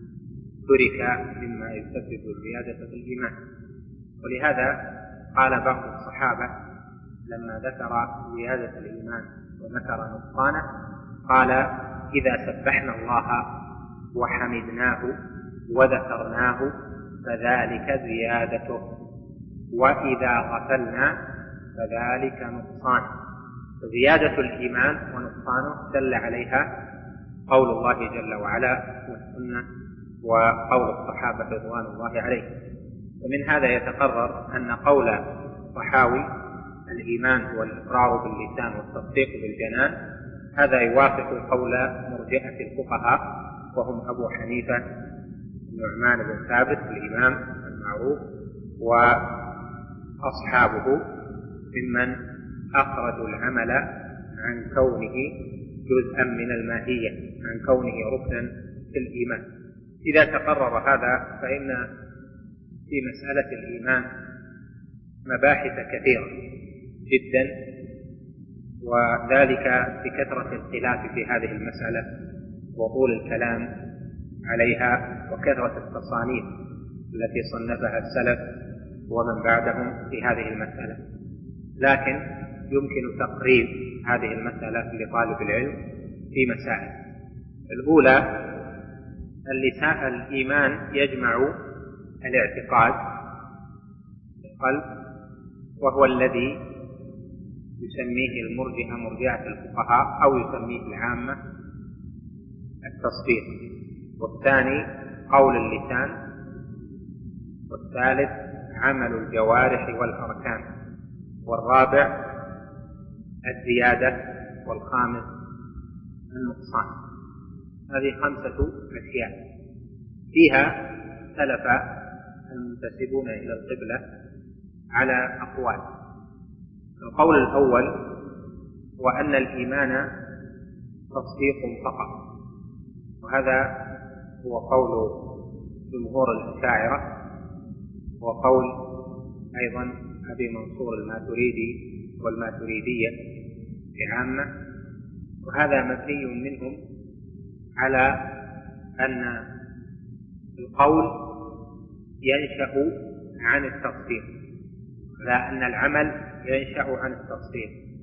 ترك مما يسبب الزيادة في الإيمان. ولهذا قال بعض الصحابة لما ذكر زيادة الإيمان وذكر نقصانه قال إذا سبحنا الله وحمدناه وذكرناه فذلك زيادته، وإذا غفلنا فذلك نقصان. فزيادة الإيمان ونقصانه دل عليها قول الله جل وعلا والسنة وقول الصحابة رضوان الله عليهم. ومن هذا يتقرر أن قول الطحاوي الإيمان هو الإقرار باللسان والتصديق بالجنان، هذا يوافق قول مرجئة الفقهاء وهم أبو حنيفة النعمان بن ثابت الإمام المعروف وأصحابه ممن أخرجوا العمل عن كونه جزءا من الماهية، عن كونه ركنا في الإيمان. إذا تقرر هذا فإن في مسألة الإيمان مباحث كثيرة جدا، وذلك بكثرة الخلاف في هذه المسألة وطول الكلام عليها وكثرة التصانيف التي صنفها السلف ومن بعدهم في هذه المسألة. لكن يمكن تقريب هذه المسألة لطالب العلم في مسائل. الأولى اللسان الإيمان يجمع الاعتقاد القلب، وهو الذي يسميه المرجئة مرجئة الفقهاء أو يسميه العامة التصديق، والثاني قول اللسان، والثالث عمل الجوارح والأركان، والرابع الزيادة، والخامس النقصان. هذه خمسة أشياء فيها اختلف المنتسبون إلى القبلة على أقوال. القول الأول هو أن الإيمان تصديق فقط، وهذا هو قول جمهور الأشاعرة وقول أيضا أبي منصور الماتريدي والماتريدية بعامة، وهذا مبني منهم على أن القول ينشأ عن التصديق، لا أن العمل ينشأ عن التصديق.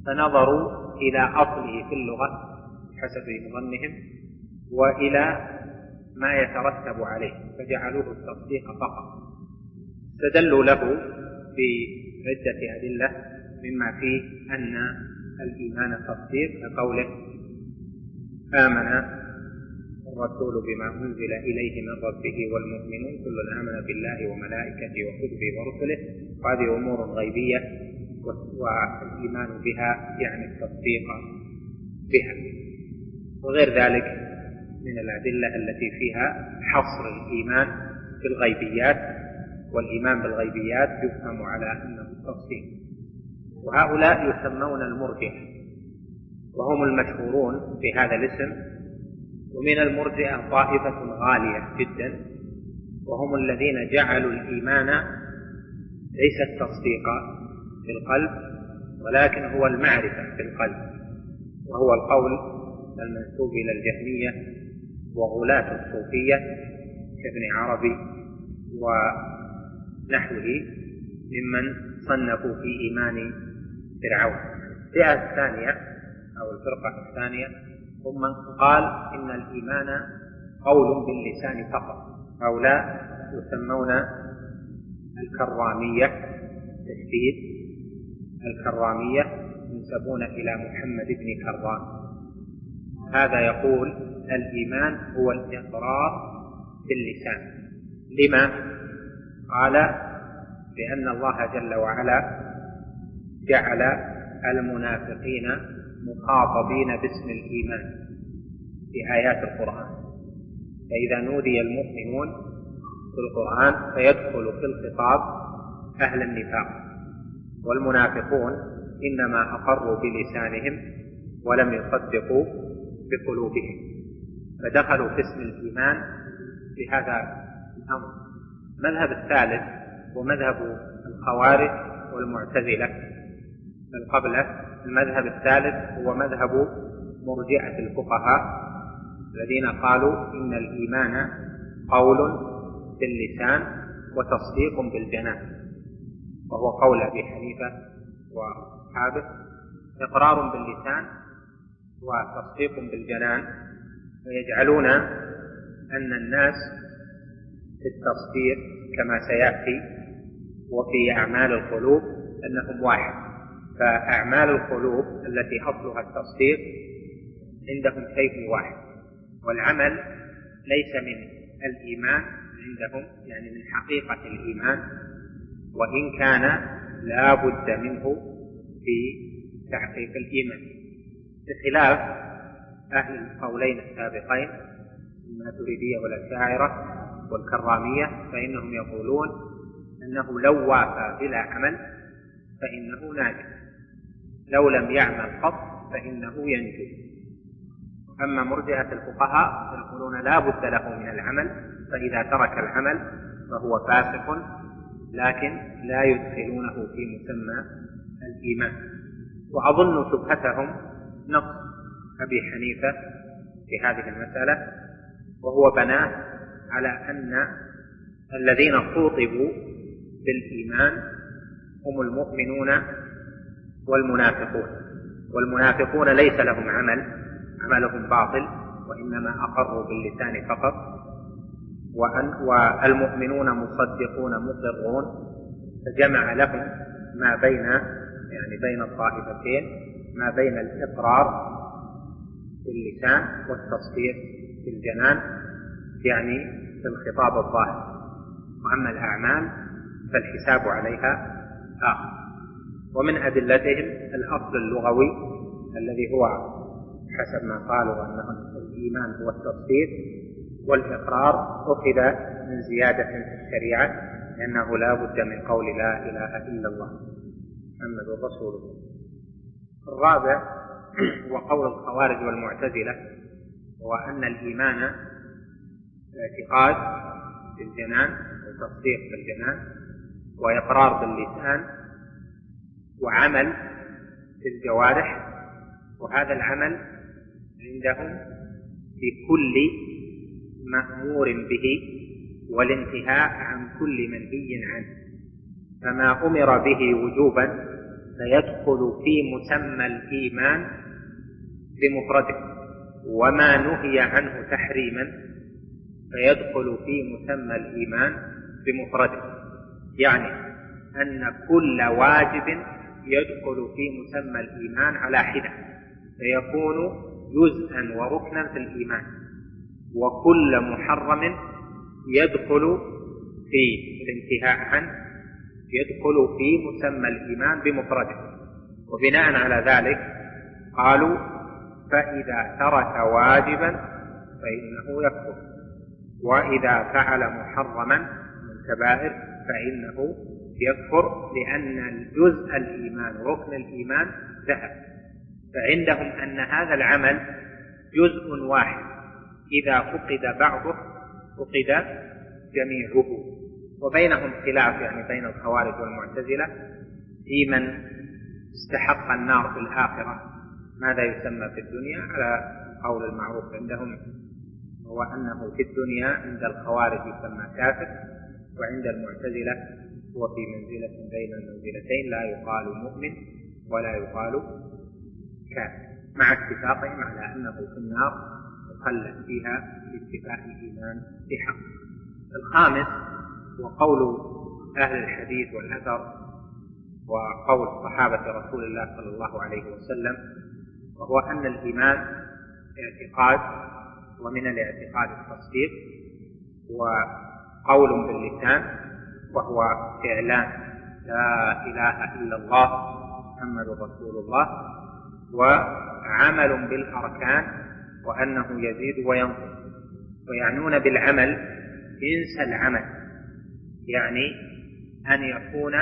فنظروا إلى أصله في اللغة حسب ظنهم وإلى ما يترتب عليه فجعلوه التصديق فقط. استدلوا له بعدة أدلة مما فيه أن الإيمان تصديق كقوله آمن الرسول بما أنزل إليه من ربه والمؤمنون كل آمن بالله وملائكته وكتبه ورسله، وهذه أمور غيبية والإيمان بها يعني التصديق بها. وغير ذلك من الأدلة التي فيها حصر الإيمان بالغيبيات، والإيمان بالغيبيات يفهم على أنه التصديق. وهؤلاء يسمون المرجئة وهم المشهورون بهذا الاسم. ومن المرجئة طائفة غالية جدا وهم الذين جعلوا الإيمان ليس التصديق في القلب ولكن هو المعرفة في القلب، وهو القول المنسوب إلى الجهمية وغلاة الصوفية كابن عربي ونحوه ممن صنفوا في إيمان فرعون. الفئة الثانية أو الفرقة الثانية هم من قال إن الإيمان قول باللسان فقط. هؤلاء يسمون الكرامية تشديد الكرامية ينسبون إلى محمد بن كرام. هذا يقول الإيمان هو الإقرار باللسان. لما؟ قال لأن الله جل وعلا جعل المنافقين مخاطبين باسم الإيمان في آيات القرآن، فإذا نودي المؤمنون في القرآن فيدخل في الخطاب أهل النفاق، والمنافقون إنما أقروا بلسانهم ولم يصدقوا بقلوبهم، فدخلوا في اسم الإيمان بهذا الأمر. المذهب الثالث ومذهب الخوارج والمعتزلة بل قبله. المذهب الثالث هو مذهب مرجئة الفقهاء الذين قالوا إن الإيمان قول باللسان وتصديق بالجنان، وهو قول أبي حنيفة وأصحابه، إقرار باللسان وتصديق بالجنان. ويجعلون أن الناس في التصديق كما سيأتي وفي أعمال القلوب أنهم واحد، فأعمال القلوب التي أصلها التصديق عندهم شيء واحد، والعمل ليس من الإيمان عندهم يعني من حقيقة الإيمان، وإن كان لا بد منه في تحقيق الإيمان، بخلاف أهل القولين السابقين الماتريدية والأشاعرة والكرامية، فإنهم يقولون أنه لو وافى بلا عمل فإنه ناجح، لو لم يعمل قط فإنه ينجو. أما مرجئة الفقهاء يقولون لا بد له من العمل، فإذا ترك العمل فهو فاسق، لكن لا يدخلونه في مسمى الإيمان. وأظن شبهتهم نقص أبي حنيفة في هذه المسألة، وهو بناه على أن الذين خوطبوا بالإيمان هم المؤمنون والمنافقون، والمنافقون ليس لهم عمل، عملهم باطل وإنما أقروا باللسان فقط، والمؤمنون مصدقون مقرون، فجمع لهم ما بين يعني بين الطائفتين ما بين الإقرار باللسان والتصديق بالجنان يعني في الخطاب الظاهر، وأما الأعمال فالحساب عليها آخر. ومن أدلتهم الأصل اللغوي الذي هو حسب ما قالوا أن الإيمان هو التصديق، والإقرار أخذ من زيادة في الشريعة لأنه لا بد من قول لا إله إلا الله محمد رسول الله. الرابع وقول الخوارج والمعتزلة هو أن الإيمان اعتقاد بالجنان وتصديق بالجنان وإقرار باللسان وعمل في الجوارح، وهذا العمل عندهم في كل مأمور به والانتهاء عن كل منهي عنه، فما أمر به وجوبا فيدخل في مسمى الإيمان بمفرده، وما نهي عنه تحريما فيدخل في مسمى الإيمان بمفرده، يعني أن كل واجب يدخل في مسمى الإيمان على حدة فيكون جزءا وركنا في الإيمان، وكل محرم يدخل في الانتهاء عنه يدخل في مسمى الإيمان بمفرده. وبناء على ذلك قالوا فإذا ترك واجبا فإنه يكفر، وإذا فعل محرما من كبائر فإنه يكفر، لأن الجزء الإيمان ركن الإيمان ذهب. فعندهم أن هذا العمل جزء واحد، إذا فقد بعضه فقد جميعه. وبينهم خلاف يعني بين الخوارج والمعتزلة في من استحق النار في الآخرة ماذا يسمى في الدنيا، على قول المعروف عندهم هو أنه في الدنيا عند الخوارج يسمى كافر، وعند المعتزلة هو في منزلة بين المنزلتين، لا يقال مؤمن ولا يقال كافر، مع اتفاقهم على أنه في النار يخلد فيها باتفاق الإيمان بحق. الخامس وقول أهل الحديث والأثر وقول صحابة رسول الله صلى الله عليه وسلم، وهو أن الإيمان اعتقاد، ومن الاعتقاد التصديق وقول باللسان وهو إعلان لا إله إلا الله محمد رسول الله، وعمل بالأركان وأنه يزيد وينقص. ويعنون بالعمل جنس العمل، يعني أن يكون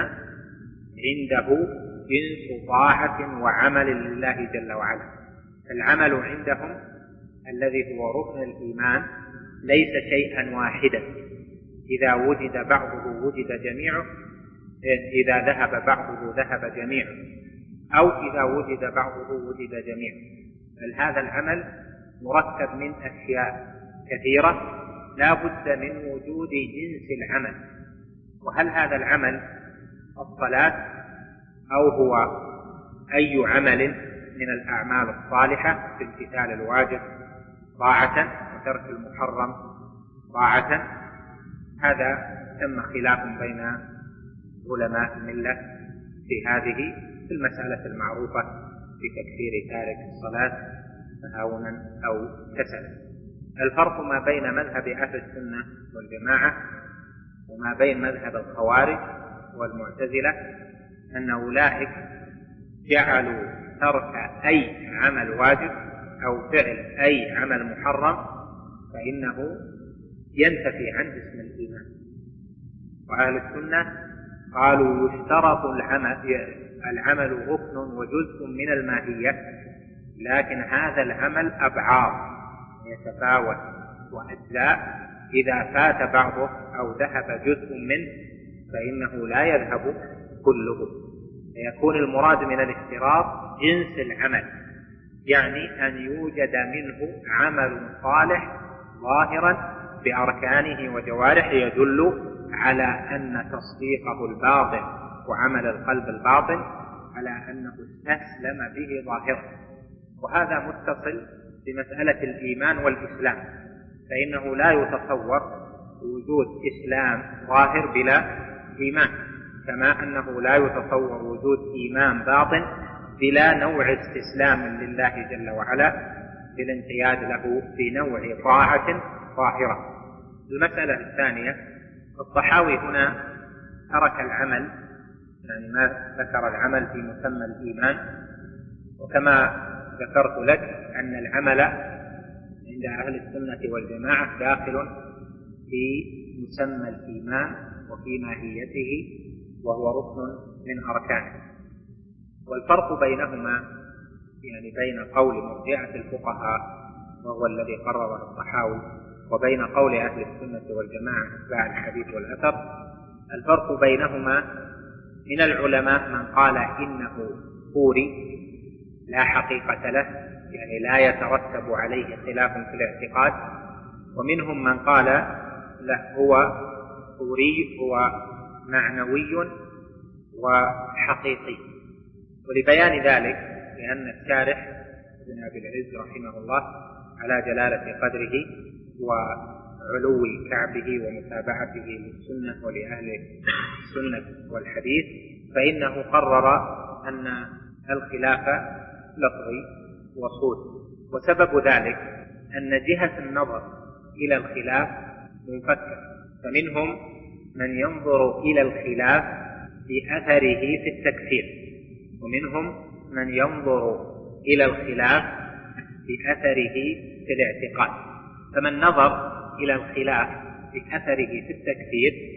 عنده جنس طاعة وعمل لله جل وعلا. العمل عندهم الذي هو ركن الإيمان ليس شيئا واحدا، إذا وجد بعضه وجد جميعه، إذا ذهب بعضه ذهب جميعه، أو إذا وجد بعضه وجد جميعه. بل هذا العمل مركب من أشياء كثيرة لا بد من وجود جنس العمل. وهل هذا العمل الصلاة أو هو أي عمل من الأعمال الصالحة في امتثال الواجب طاعة وترك المحرم طاعة، هذا تم خلاف بين علماء الملة في هذه المسألة المعروفة بتكفير تارك الصلاة تهاونا أو كسلا. الفرق ما بين مذهب أهل السنة والجماعة وما بين مذهب الخوارج والمعتزلة أن أولئك جعلوا ترك أي عمل واجب أو فعل أي عمل محرم فإنه ينتفي عنه اسم الإيمان، وأهل السنة قالوا يشترط العمل العمل ركن وجزء من الماهية، لكن هذا العمل أبعاد يتفاوت وأجزاء، إذا فات بعضه أو ذهب جزء منه فإنه لا يذهب كله. فيكون المراد من الاشتراط جنس العمل، يعني أن يوجد منه عمل صالح ظاهرا بأركانه وجوارحه يدل على أن تصديقه الباطن وعمل القلب الباطن على أنه استسلم به ظاهرا. وهذا متصل بمسألة الإيمان والإسلام، فإنه لا يتصور وجود إسلام ظاهر بلا إيمان، كما أنه لا يتصور وجود إيمان باطن بلا نوع استسلام لله جل وعلا بالانقياد له في نوع طاعة ظاهرة. المسألة الثانية، الطحاوي هنا ترك العمل، يعني ما ذكر العمل في مسمى الإيمان، وكما ذكرت لك أن العمل عند أهل السنة والجماعة داخل في مسمى الإيمان وفي ماهيته، وهو ركن من أركانه. والفرق بينهما يعني بين قول مرجئة الفقهاء وهو الذي قرره الطحاوي وبين قول أهل السنة والجماعة اتباع الحديث والأثر، الفرق بينهما من العلماء من قال إنه فوري لا حقيقة له، يعني لا يترتب عليه خلاف في الاعتقاد، ومنهم من قال لا هو فوري، هو معنوي وحقيقي. ولبيان ذلك لأن الشارح ابن أبي العز رحمه الله على جلالة قدره وعلو كعبه ومتابعته للسنة ولأهل السنة والحديث، فإنه قرر أن الخلاف لفظي وصول. وسبب ذلك أن جهة النظر إلى الخلاف منفكة، فمنهم من ينظر إلى الخلاف بأثره في التكفير، ومنهم من ينظر إلى الخلاف بأثره في الاعتقاد. فمن نظر إلى الخلاف بأثره في التكفير